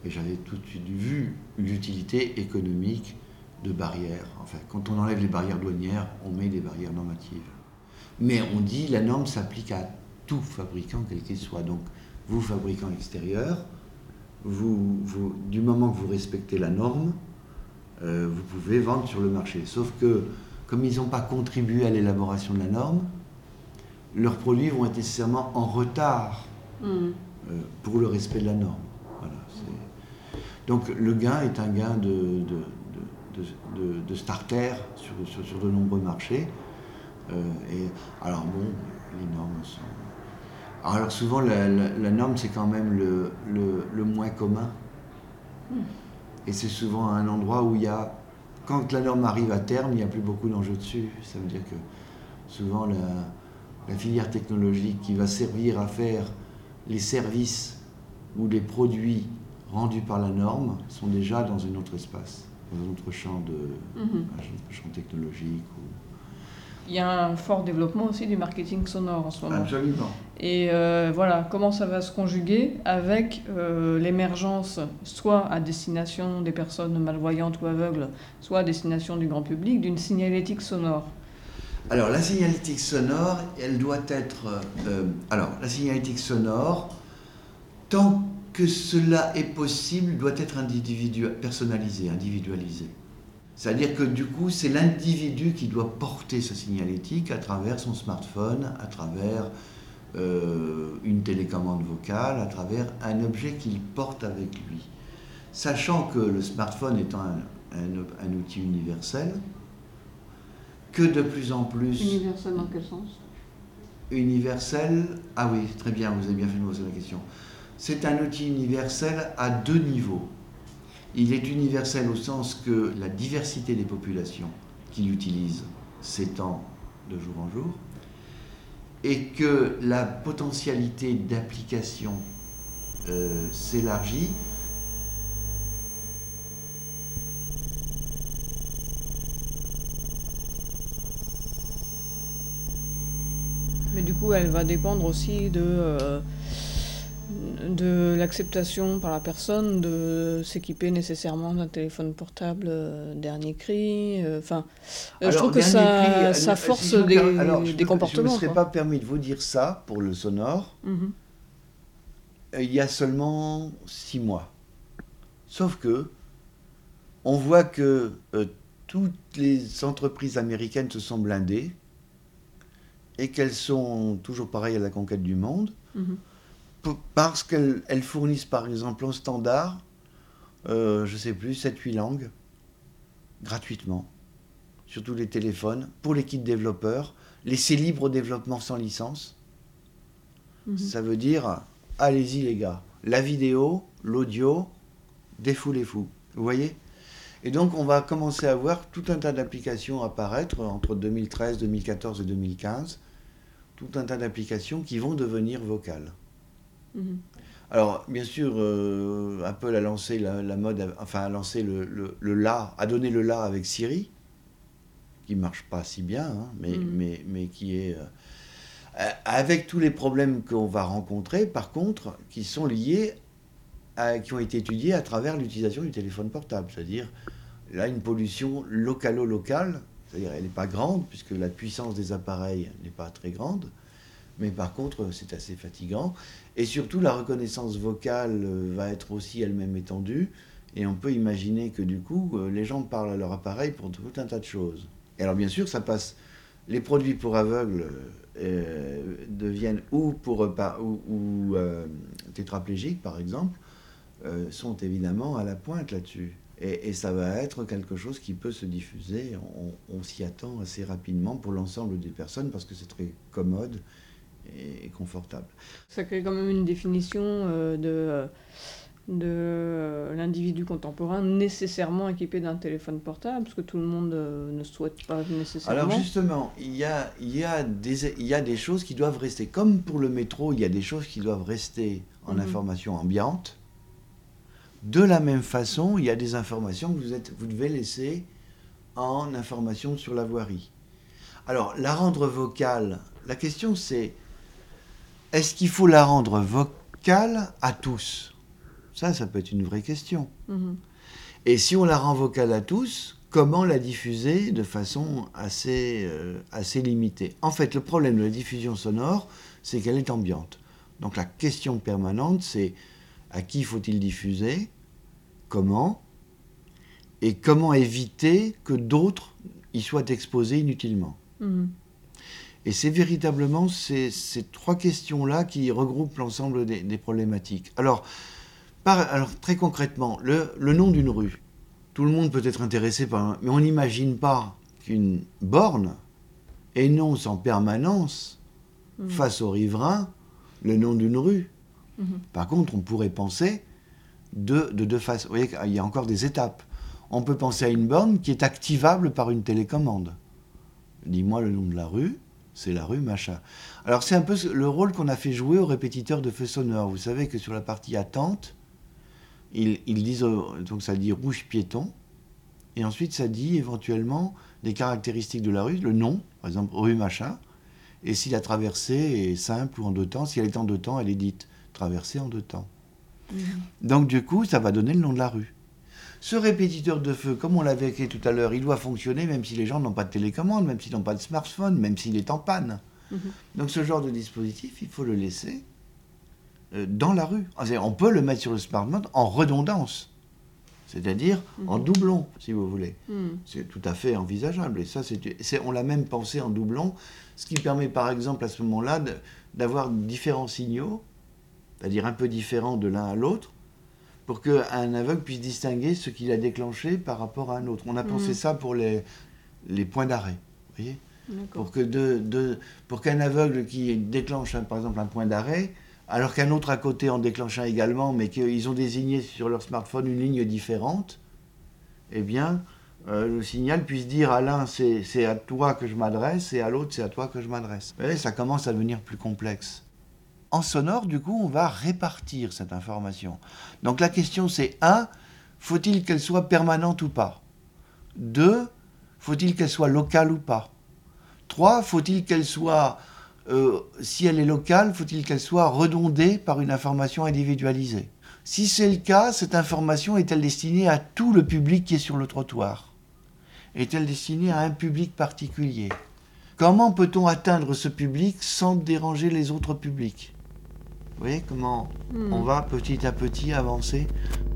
Et j'avais tout de suite vu l'utilité économique de barrières. Enfin, quand on enlève les barrières douanières, on met des barrières normatives. Mais on dit la norme s'applique à tout fabricant, quel qu'il soit. Donc, vous, fabricant extérieur, vous, vous, du moment que vous respectez la norme, euh, vous pouvez vendre sur le marché. Sauf que, comme ils n'ont pas contribué à l'élaboration de la norme, leurs produits vont être nécessairement en retard mmh. euh, pour le respect de la norme. Voilà, c'est... Donc le gain est un gain de, de, de, de, de, de starter sur, sur, sur de nombreux marchés. Euh, et, alors bon, les normes sont... Alors souvent la, la, la norme c'est quand même le, le, le moins commun. Mmh. Et c'est souvent un endroit où il y a... Quand la norme arrive à terme, il n'y a plus beaucoup d'enjeux dessus. Ça veut dire que souvent la, la filière technologique qui va servir à faire les services ou les produits rendus par la norme sont déjà dans un autre espace, dans un autre champ, de, mmh. un champ technologique. Ou... Il y a un fort développement aussi du marketing sonore en ce moment. Absolument. Et euh, voilà, comment ça va se conjuguer avec euh, l'émergence, soit à destination des personnes malvoyantes ou aveugles, soit à destination du grand public, d'une signalétique sonore. Alors, la signalétique sonore, elle doit être... Euh, alors, la signalétique sonore, tant que cela est possible, doit être individu- personnalisée, individualisée. C'est-à-dire que du coup, c'est l'individu qui doit porter sa signalétique à travers son smartphone, à travers euh, une télécommande vocale, à travers un objet qu'il porte avec lui. Sachant que le smartphone étant un, un, un outil universel, que de plus en plus... Universel dans quel sens ? Universel, ah oui, très bien, vous avez bien fait de me poser la question. C'est un outil universel à deux niveaux. Il est universel au sens que la diversité des populations qui l'utilisent s'étend de jour en jour et que la potentialité d'application euh, s'élargit. Mais du coup, elle va dépendre aussi de... Euh... de l'acceptation par la personne de s'équiper nécessairement d'un téléphone portable euh, dernier cri. Enfin, euh, je trouve que ça, cri, ça force si des, alors, des peux, comportements. Je ne me serais quoi. pas permis de vous dire ça pour le sonore mm-hmm. il y a seulement six mois. Sauf que on voit que euh, toutes les entreprises américaines se sont blindées et qu'elles sont toujours pareilles à la conquête du monde. Mm-hmm. Parce qu'elles elles fournissent par exemple en standard, euh, je ne sais plus, sept huit langues, gratuitement, sur tous les téléphones, pour les kits développeurs, laissez libre au développement sans licence. Mmh. Ça veut dire, allez-y les gars, la vidéo, l'audio, défoulez-vous, vous voyez ? Et donc on va commencer à voir tout un tas d'applications apparaître entre deux mille treize, deux mille quatorze et deux mille quinze, tout un tas d'applications qui vont devenir vocales. Mmh. Alors, bien sûr, euh, Apple a lancé la, la mode, enfin a lancé le, le, le là, a donné le là avec Siri, qui marche pas si bien, hein, mais, mmh. mais, mais qui est euh, avec tous les problèmes qu'on va rencontrer, par contre, qui sont liés, à, qui ont été étudiés à travers l'utilisation du téléphone portable, c'est-à-dire là une pollution localo-locale, c'est-à-dire elle n'est pas grande puisque la puissance des appareils n'est pas très grande. Mais par contre, c'est assez fatigant. Et surtout, la reconnaissance vocale va être aussi elle-même étendue. Et on peut imaginer que du coup, les gens parlent à leur appareil pour tout un tas de choses. Et alors, bien sûr, ça passe... Les produits pour aveugles euh, deviennent, ou, pour, ou, ou euh, tétraplégiques, par exemple, euh, sont évidemment à la pointe là-dessus. Et, et ça va être quelque chose qui peut se diffuser. On, on s'y attend assez rapidement pour l'ensemble des personnes parce que c'est très commode et confortable. Ça crée quand même une définition euh, de, de euh, l'individu contemporain nécessairement équipé d'un téléphone portable, parce que tout le monde euh, ne souhaite pas nécessairement. Alors justement, il y a, il y a des, il y a des choses qui doivent rester. Comme pour le métro, il y a des choses qui doivent rester en mmh. information ambiante. De la même façon, il y a des informations que vous, êtes, vous devez laisser en information sur la voirie. Alors, la rendre vocale, la question c'est... Est-ce qu'il faut la rendre vocale à tous ? Ça, ça peut être une vraie question. Mhm. Et si on la rend vocale à tous, comment la diffuser de façon assez, euh, assez limitée? En fait, le problème de la diffusion sonore, c'est qu'elle est ambiante. Donc la question permanente, c'est à qui faut-il diffuser, comment, et comment éviter que d'autres y soient exposés inutilement. Mhm. Et c'est véritablement ces, ces trois questions-là qui regroupent l'ensemble des, des problématiques. Alors, par, alors, très concrètement, le, le nom d'une rue. Tout le monde peut être intéressé par un... Mais on n'imagine pas qu'une borne énonce en permanence, mmh. face aux riverains, le nom d'une rue. Mmh. Par contre, on pourrait penser de, de deux façons. Vous voyez qu'il y a encore des étapes. On peut penser à une borne qui est activable par une télécommande. Dis-moi le nom de la rue, c'est la rue machin. Alors c'est un peu le rôle qu'on a fait jouer aux répétiteurs de feux sonores. Vous savez que sur la partie attente, ils, ils disent, donc ça dit rouge piéton, et ensuite ça dit éventuellement des caractéristiques de la rue, le nom, par exemple rue machin, et si la traversée est simple ou en deux temps, si elle est en deux temps, elle est dite traversée en deux temps. Mmh. Donc du coup, ça va donner le nom de la rue. Ce répétiteur de feu, comme on l'avait écrit tout à l'heure, il doit fonctionner même si les gens n'ont pas de télécommande, même s'ils n'ont pas de smartphone, même s'il est en panne. Mmh. Donc ce genre de dispositif, il faut le laisser euh, dans la rue. On peut le mettre sur le smartphone en redondance, c'est-à-dire mmh. en doublon, si vous voulez. Mmh. C'est tout à fait envisageable. Et ça, c'est, c'est, on l'a même pensé en doublon, ce qui permet par exemple à ce moment-là de, d'avoir différents signaux, c'est-à-dire un peu différents de l'un à l'autre, pour qu'un aveugle puisse distinguer ce qu'il a déclenché par rapport à un autre. On a pensé mmh. ça pour les, les points d'arrêt, vous voyez ? Pour, que de, de, pour qu'un aveugle qui déclenche, un, par exemple, un point d'arrêt, alors qu'un autre à côté en déclenche un également, mais qu'ils ont désigné sur leur smartphone une ligne différente, eh bien, euh, le signal puisse dire à l'un, c'est, c'est à toi que je m'adresse, et à l'autre, c'est à toi que je m'adresse. Vous voyez, ça commence à devenir plus complexe. En sonore, du coup, on va répartir cette information. Donc la question c'est, un, faut-il qu'elle soit permanente ou pas ? Deux, faut-il qu'elle soit locale ou pas ? Trois, faut-il qu'elle soit, euh, si elle est locale, faut-il qu'elle soit redondée par une information individualisée ? Si c'est le cas, cette information est-elle destinée à tout le public qui est sur le trottoir ? Est-elle destinée à un public particulier ? Comment peut-on atteindre ce public sans déranger les autres publics ? Vous voyez comment mmh. on va petit à petit avancer ?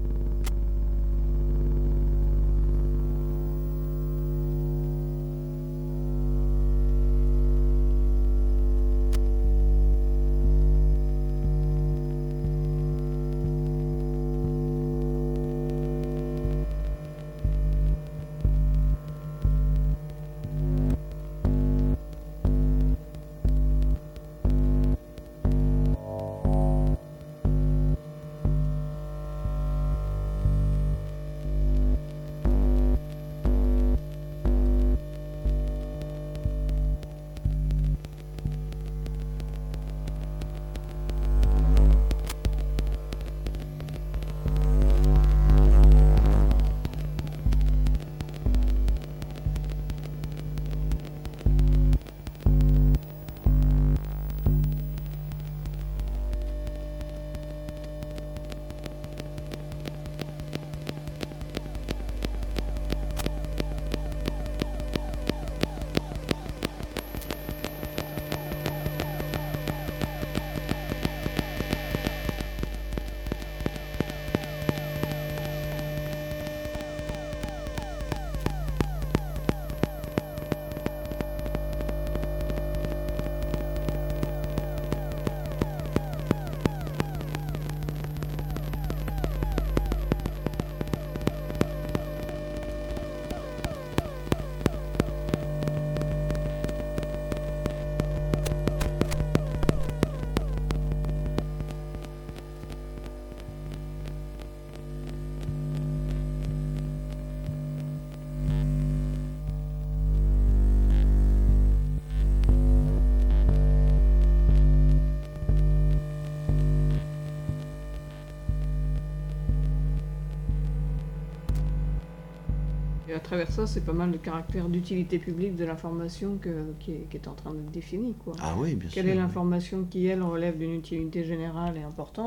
Et à travers ça, c'est pas mal le caractère d'utilité publique de l'information que, qui, est, qui est en train d'être défini, quoi. Ah oui, bien Quelle sûr. est l'information qui, elle, relève d'une utilité générale et importante,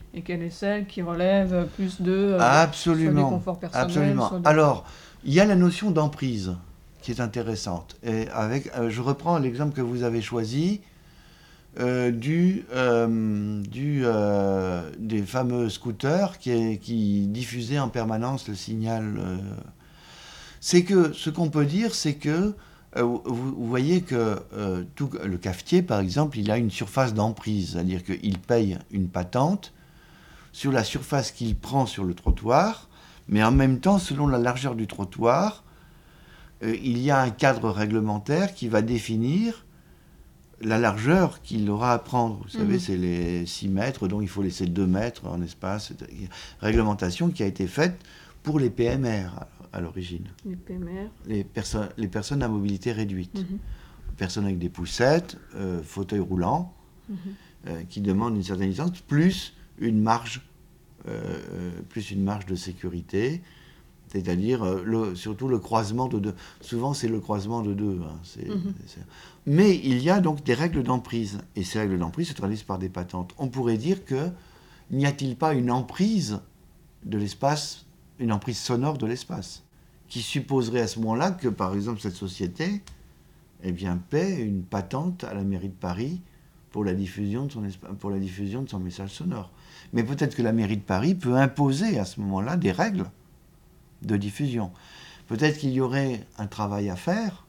et quelle est celle qui relève plus de euh, Absolument. soit du confort personnel, Absolument. soit de... Alors, il y a la notion d'emprise qui est intéressante. Et avec, euh, je reprends l'exemple que vous avez choisi euh, du, euh, du, euh, des fameux scooters qui, est, qui diffusaient en permanence le signal. Euh. C'est que ce qu'on peut dire, c'est que euh, vous, vous voyez que euh, tout, le cafetier, par exemple, il a une surface d'emprise, c'est-à-dire qu'il paye une patente sur la surface qu'il prend sur le trottoir, mais en même temps, selon la largeur du trottoir, euh, il y a un cadre réglementaire qui va définir la largeur qu'il aura à prendre. Vous savez, mmh. c'est les six mètres, donc il faut laisser deux mètres en espace. Réglementation qui a été faite pour les P M R à l'origine. Les P M R Les, perso- les personnes à mobilité réduite. Mmh. Personnes avec des poussettes, euh, fauteuils roulants, mmh. euh, qui demandent une certaine distance, plus une marge, euh, plus une marge de sécurité, c'est-à-dire euh, le, surtout le croisement de deux. Souvent, c'est le croisement de deux. Hein, c'est, mmh. c'est... Mais il y a donc des règles d'emprise, et ces règles d'emprise se traduisent par des patentes. On pourrait dire que n'y a-t-il pas une emprise de l'espace, une emprise sonore de l'espace, qui supposerait à ce moment-là que, par exemple, cette société, eh bien, paie une patente à la mairie de Paris pour la diffusion de son, esp- pour la diffusion de son message sonore. Mais peut-être que la mairie de Paris peut imposer à ce moment-là des règles de diffusion. Peut-être qu'il y aurait un travail à faire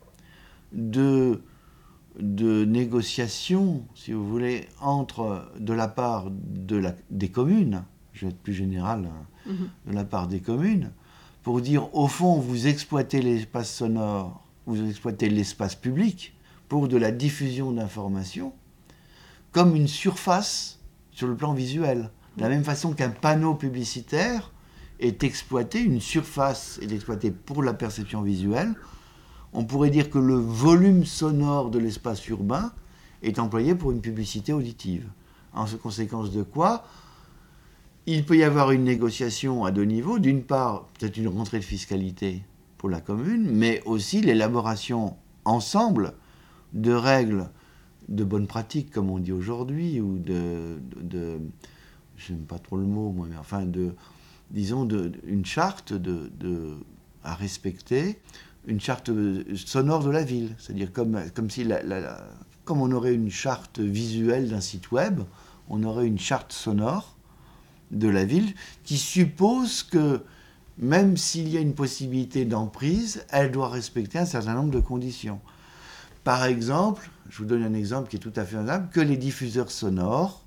de, de négociation, si vous voulez, entre, de la part de la, des communes, je vais être plus général, mmh. de la part des communes, pour dire, au fond, vous exploitez l'espace sonore, vous exploitez l'espace public pour de la diffusion d'informations, comme une surface sur le plan visuel. De la même façon qu'un panneau publicitaire est exploité, une surface est exploitée pour la perception visuelle, on pourrait dire que le volume sonore de l'espace urbain est employé pour une publicité auditive. En conséquence de quoi, il peut y avoir une négociation à deux niveaux. D'une part, peut-être une rentrée de fiscalité pour la commune, mais aussi l'élaboration ensemble de règles de bonnes pratiques, comme on dit aujourd'hui, ou de... de, de je n'aime pas trop le mot, moi, mais enfin, de, disons, de, une charte de, de, à respecter, une charte sonore de la ville. C'est-à-dire comme, comme, si la, la, la, comme on aurait une charte visuelle d'un site web, on aurait une charte sonore de la ville qui suppose que, même s'il y a une possibilité d'emprise, elle doit respecter un certain nombre de conditions. Par exemple, je vous donne un exemple qui est tout à fait valable, que les diffuseurs sonores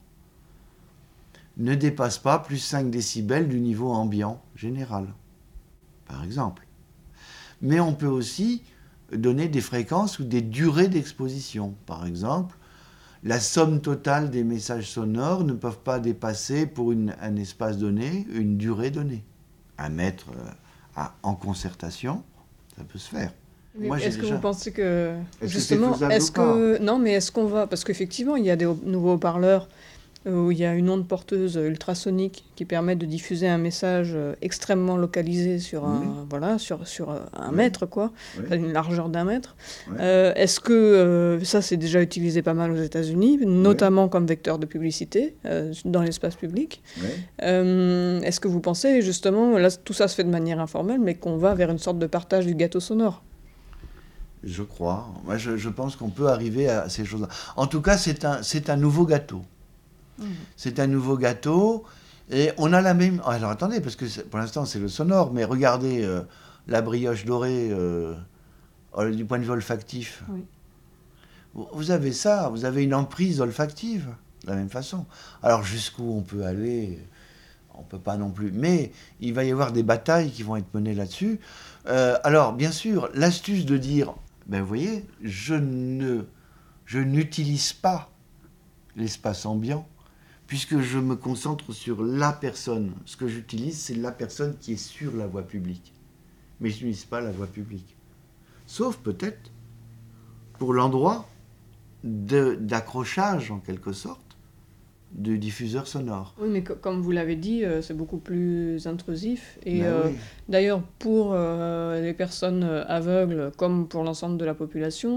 ne dépassent pas plus cinq décibels du niveau ambiant général, par exemple. Mais on peut aussi donner des fréquences ou des durées d'exposition. Par exemple, la somme totale des messages sonores ne peuvent pas dépasser pour une, un espace donné une durée donnée. Un mètre euh, à, en concertation, ça peut se faire. Moi, est-ce que déjà... vous pensez que est-ce justement, que c'est est-ce que non, mais est-ce qu'on va, parce qu'effectivement, il y a des nouveaux haut-parleurs où il y a une onde porteuse ultrasonique qui permet de diffuser un message extrêmement localisé sur un, oui. voilà, sur, sur un oui. mètre, quoi, oui. une largeur d'un mètre. Oui. Euh, est-ce que euh, ça, c'est déjà utilisé pas mal aux États-Unis, notamment oui. comme vecteur de publicité euh, dans l'espace public. Oui. Euh, est-ce que vous pensez, justement, là, tout ça se fait de manière informelle, mais qu'on va vers une sorte de partage du gâteau sonore ? Je crois. Moi, je, je pense qu'on peut arriver à ces choses-là. En tout cas, c'est un, c'est un nouveau gâteau. Mmh. C'est un nouveau gâteau. Et on a la même... Alors, attendez, parce que pour l'instant, c'est le sonore, mais regardez euh, la brioche dorée euh, du point de vue olfactif. Oui. Vous, vous avez ça, vous avez une emprise olfactive, de la même façon. Alors, jusqu'où on peut aller, on ne peut pas non plus. Mais il va y avoir des batailles qui vont être menées là-dessus. Euh, alors, bien sûr, l'astuce de dire... Ben, vous voyez, je, ne, je n'utilise pas l'espace ambiant, puisque je me concentre sur la personne. Ce que j'utilise, c'est la personne qui est sur la voie publique. Mais je n'utilise pas la voie publique. Sauf peut-être pour l'endroit de, d'accrochage, en quelque sorte, de diffuseurs sonores. Oui, mais co- comme vous l'avez dit, euh, c'est beaucoup plus intrusif. Et ben euh, oui. D'ailleurs, pour euh, les personnes aveugles, comme pour l'ensemble de la population,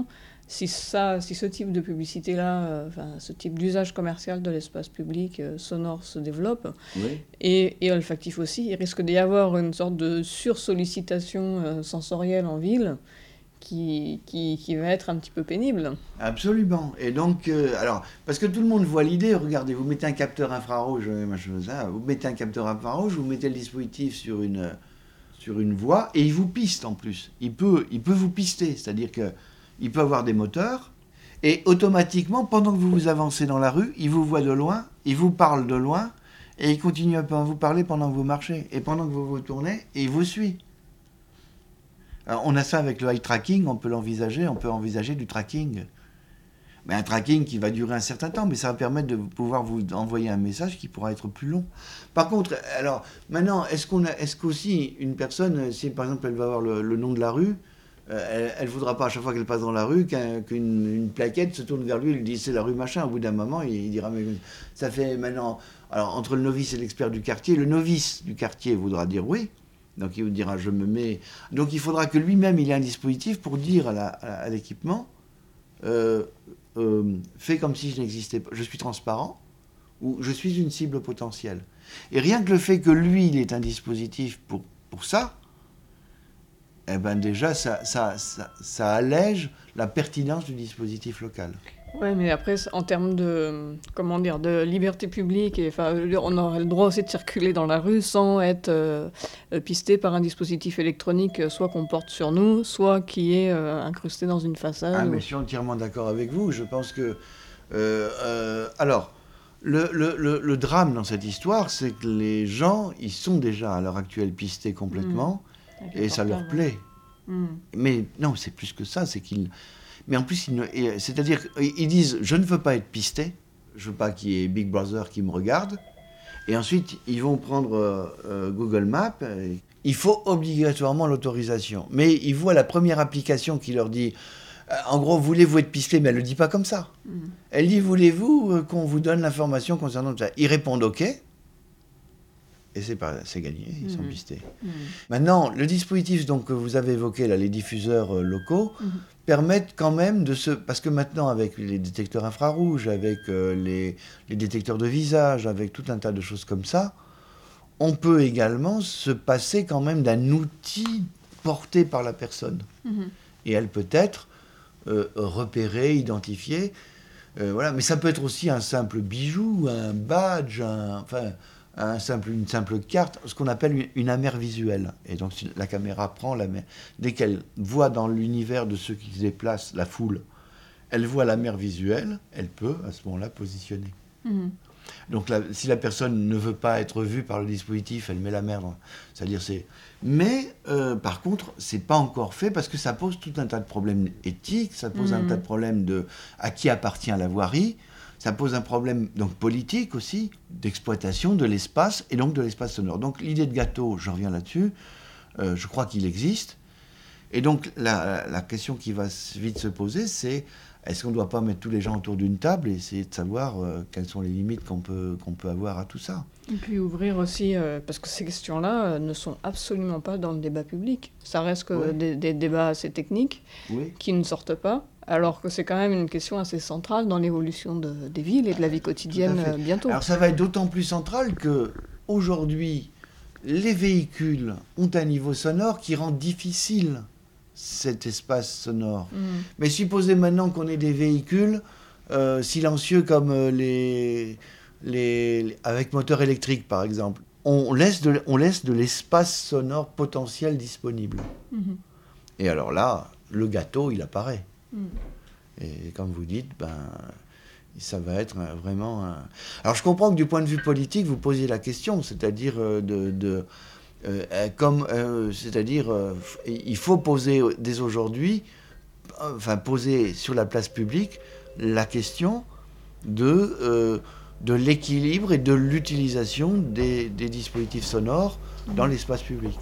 si, ça, si ce type de publicité-là, euh, enfin, ce type d'usage commercial de l'espace public euh, sonore se développe, Oui. et, et olfactif aussi, il risque d'y avoir une sorte de sursollicitation euh, sensorielle en ville qui, qui, qui va être un petit peu pénible. Absolument. Et donc, euh, alors, parce que tout le monde voit l'idée, regardez, vous mettez un capteur infrarouge, euh, machin, ça, vous mettez un capteur infrarouge, vous mettez le dispositif sur une, sur une voie, et il vous piste en plus. Il peut, il peut vous pister, c'est-à-dire qu'il peut avoir des moteurs, et automatiquement, pendant que vous vous avancez dans la rue, il vous voit de loin, il vous parle de loin, et il continue à vous parler pendant que vous marchez. Et pendant que vous vous tournez, il vous suit. Alors, on a ça avec le eye tracking, on peut l'envisager, on peut envisager du tracking. Mais un tracking qui va durer un certain temps, mais ça va permettre de pouvoir vous envoyer un message qui pourra être plus long. Par contre, alors, maintenant, est-ce qu'on a, est-ce qu'aussi une personne, si par exemple elle va avoir le, le nom de la rue, euh, elle ne voudra pas à chaque fois qu'elle passe dans la rue qu'un, qu'une une plaquette se tourne vers lui et lui dit c'est la rue machin. Au bout d'un moment, il, il dira mais ça fait maintenant. Alors, entre le novice et l'expert du quartier, le novice du quartier voudra dire oui. Donc il vous dira je me mets. Donc il faudra que lui-même il ait un dispositif pour dire à, la, à l'équipement euh, euh, fais comme si je n'existais pas, je suis transparent ou je suis une cible potentielle. Et rien que le fait que lui il ait un dispositif pour, pour ça, eh ben déjà ça, ça, ça, ça allège la pertinence du dispositif local. Ouais, mais après, en termes de, comment dire, de liberté publique, et, enfin, on aurait le droit aussi de circuler dans la rue sans être euh, pisté par un dispositif électronique, soit qu'on porte sur nous, soit qui est euh, incrusté dans une façade. Ah, ou... mais je suis entièrement d'accord avec vous. Je pense que... Euh, euh, alors, le, le, le, le drame dans cette histoire, c'est que les gens, ils sont déjà à l'heure actuelle pistés complètement, mmh. et ça leur plaît. Mmh. Mais non, c'est plus que ça, c'est qu'ils... Mais en plus, ils ne, c'est-à-dire qu'ils disent « je ne veux pas être pisté, je ne veux pas qu'il y ait Big Brother qui me regarde ». Et ensuite, ils vont prendre euh, Google Maps. Et il faut obligatoirement l'autorisation. Mais ils voient la première application qui leur dit euh, « en gros, voulez-vous être pisté ?» Mais elle ne le dit pas comme ça. Mm. Elle dit « voulez-vous euh, qu'on vous donne l'information concernant ça ?» Ils répondent « ok ». Et c'est, pas, c'est gagné, ils mmh. sont pistés. Mmh. Maintenant, le dispositif donc, que vous avez évoqué, là, les diffuseurs euh, locaux, mmh. permettent quand même de se... Parce que maintenant, avec les détecteurs infrarouges, avec euh, les, les détecteurs de visage, avec tout un tas de choses comme ça, on peut également se passer quand même d'un outil porté par la personne. Mmh. Et elle peut être euh, repérée, identifiée. Euh, voilà. Mais ça peut être aussi un simple bijou, un badge, un... Enfin, Un simple, une simple carte, ce qu'on appelle une, une amère visuelle. Et donc la caméra prend la mer. Dès qu'elle voit dans l'univers de ceux qui se déplacent, la foule, elle voit l'amère visuelle, elle peut à ce moment-là positionner. Mmh. Donc la, si la personne ne veut pas être vue par le dispositif, elle met la mer dans... C'est-à-dire c'est... Mais euh, par contre, c'est pas encore fait parce que ça pose tout un tas de problèmes éthiques, ça pose mmh. un tas de problèmes de à qui appartient la voirie. Ça pose un problème donc, politique aussi, d'exploitation de l'espace et donc de l'espace sonore. Donc l'idée de gâteau, je reviens là-dessus, euh, je crois qu'il existe. Et donc la, la question qui va vite se poser, c'est est-ce qu'on ne doit pas mettre tous les gens autour d'une table et essayer de savoir euh, quelles sont les limites qu'on peut, qu'on peut avoir à tout ça. Et puis ouvrir aussi, euh, parce que ces questions-là euh, ne sont absolument pas dans le débat public. Ça reste que oui. des, des débats assez techniques oui. qui ne sortent pas. Alors que c'est quand même une question assez centrale dans l'évolution de, des villes et de la vie quotidienne euh, bientôt. Alors ça va être d'autant plus central qu'aujourd'hui, les véhicules ont un niveau sonore qui rend difficile cet espace sonore. Mmh. Mais supposez maintenant qu'on ait des véhicules euh, silencieux comme euh, les, les, les... avec moteur électrique par exemple. On laisse de, on laisse de l'espace sonore potentiel disponible. Mmh. Et alors là, le gâteau, il apparaît. Et comme vous dites, ben, ça va être un, vraiment un... Alors je comprends que du point de vue politique, vous posiez la question, c'est-à-dire euh, de, de euh, comme, euh, c'est-à-dire euh, il faut poser dès aujourd'hui, enfin poser sur la place publique la question de euh, de l'équilibre et de l'utilisation des, des dispositifs sonores dans l'espace public.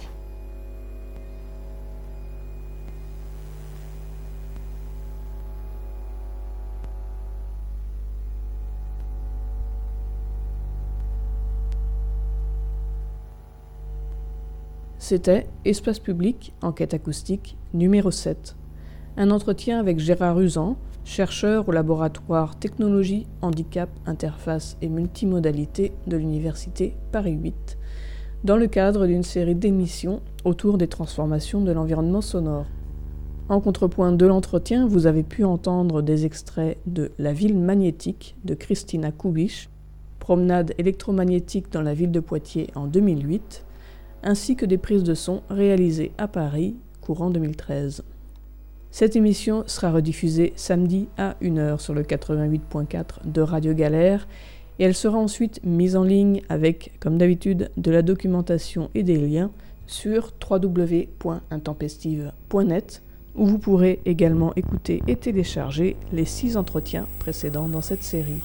C'était Espace public, enquête acoustique, numéro sept. Un entretien avec Gérard Usan, chercheur au laboratoire Technologie, Handicap, Interface et Multimodalité de l'Université Paris huit, dans le cadre d'une série d'émissions autour des transformations de l'environnement sonore. En contrepoint de l'entretien, vous avez pu entendre des extraits de La ville magnétique de Christina Kubich, Promenade électromagnétique dans la ville de Poitiers en deux mille huit, ainsi que des prises de son réalisées à Paris, courant deux mille treize. Cette émission sera rediffusée samedi à une heure sur le quatre-vingt-huit point quatre de Radio Galère et elle sera ensuite mise en ligne avec, comme d'habitude, de la documentation et des liens sur w w w point intempestive point net où vous pourrez également écouter et télécharger les six entretiens précédents dans cette série.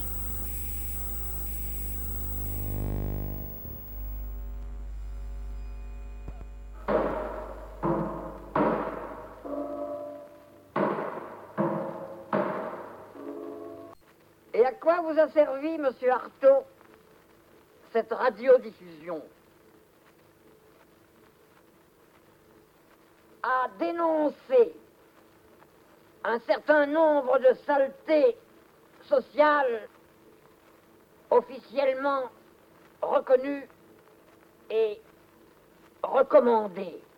Et à quoi vous a servi, monsieur Artaud, cette radiodiffusion? À dénoncer un certain nombre de saletés sociales officiellement reconnues et recommandées.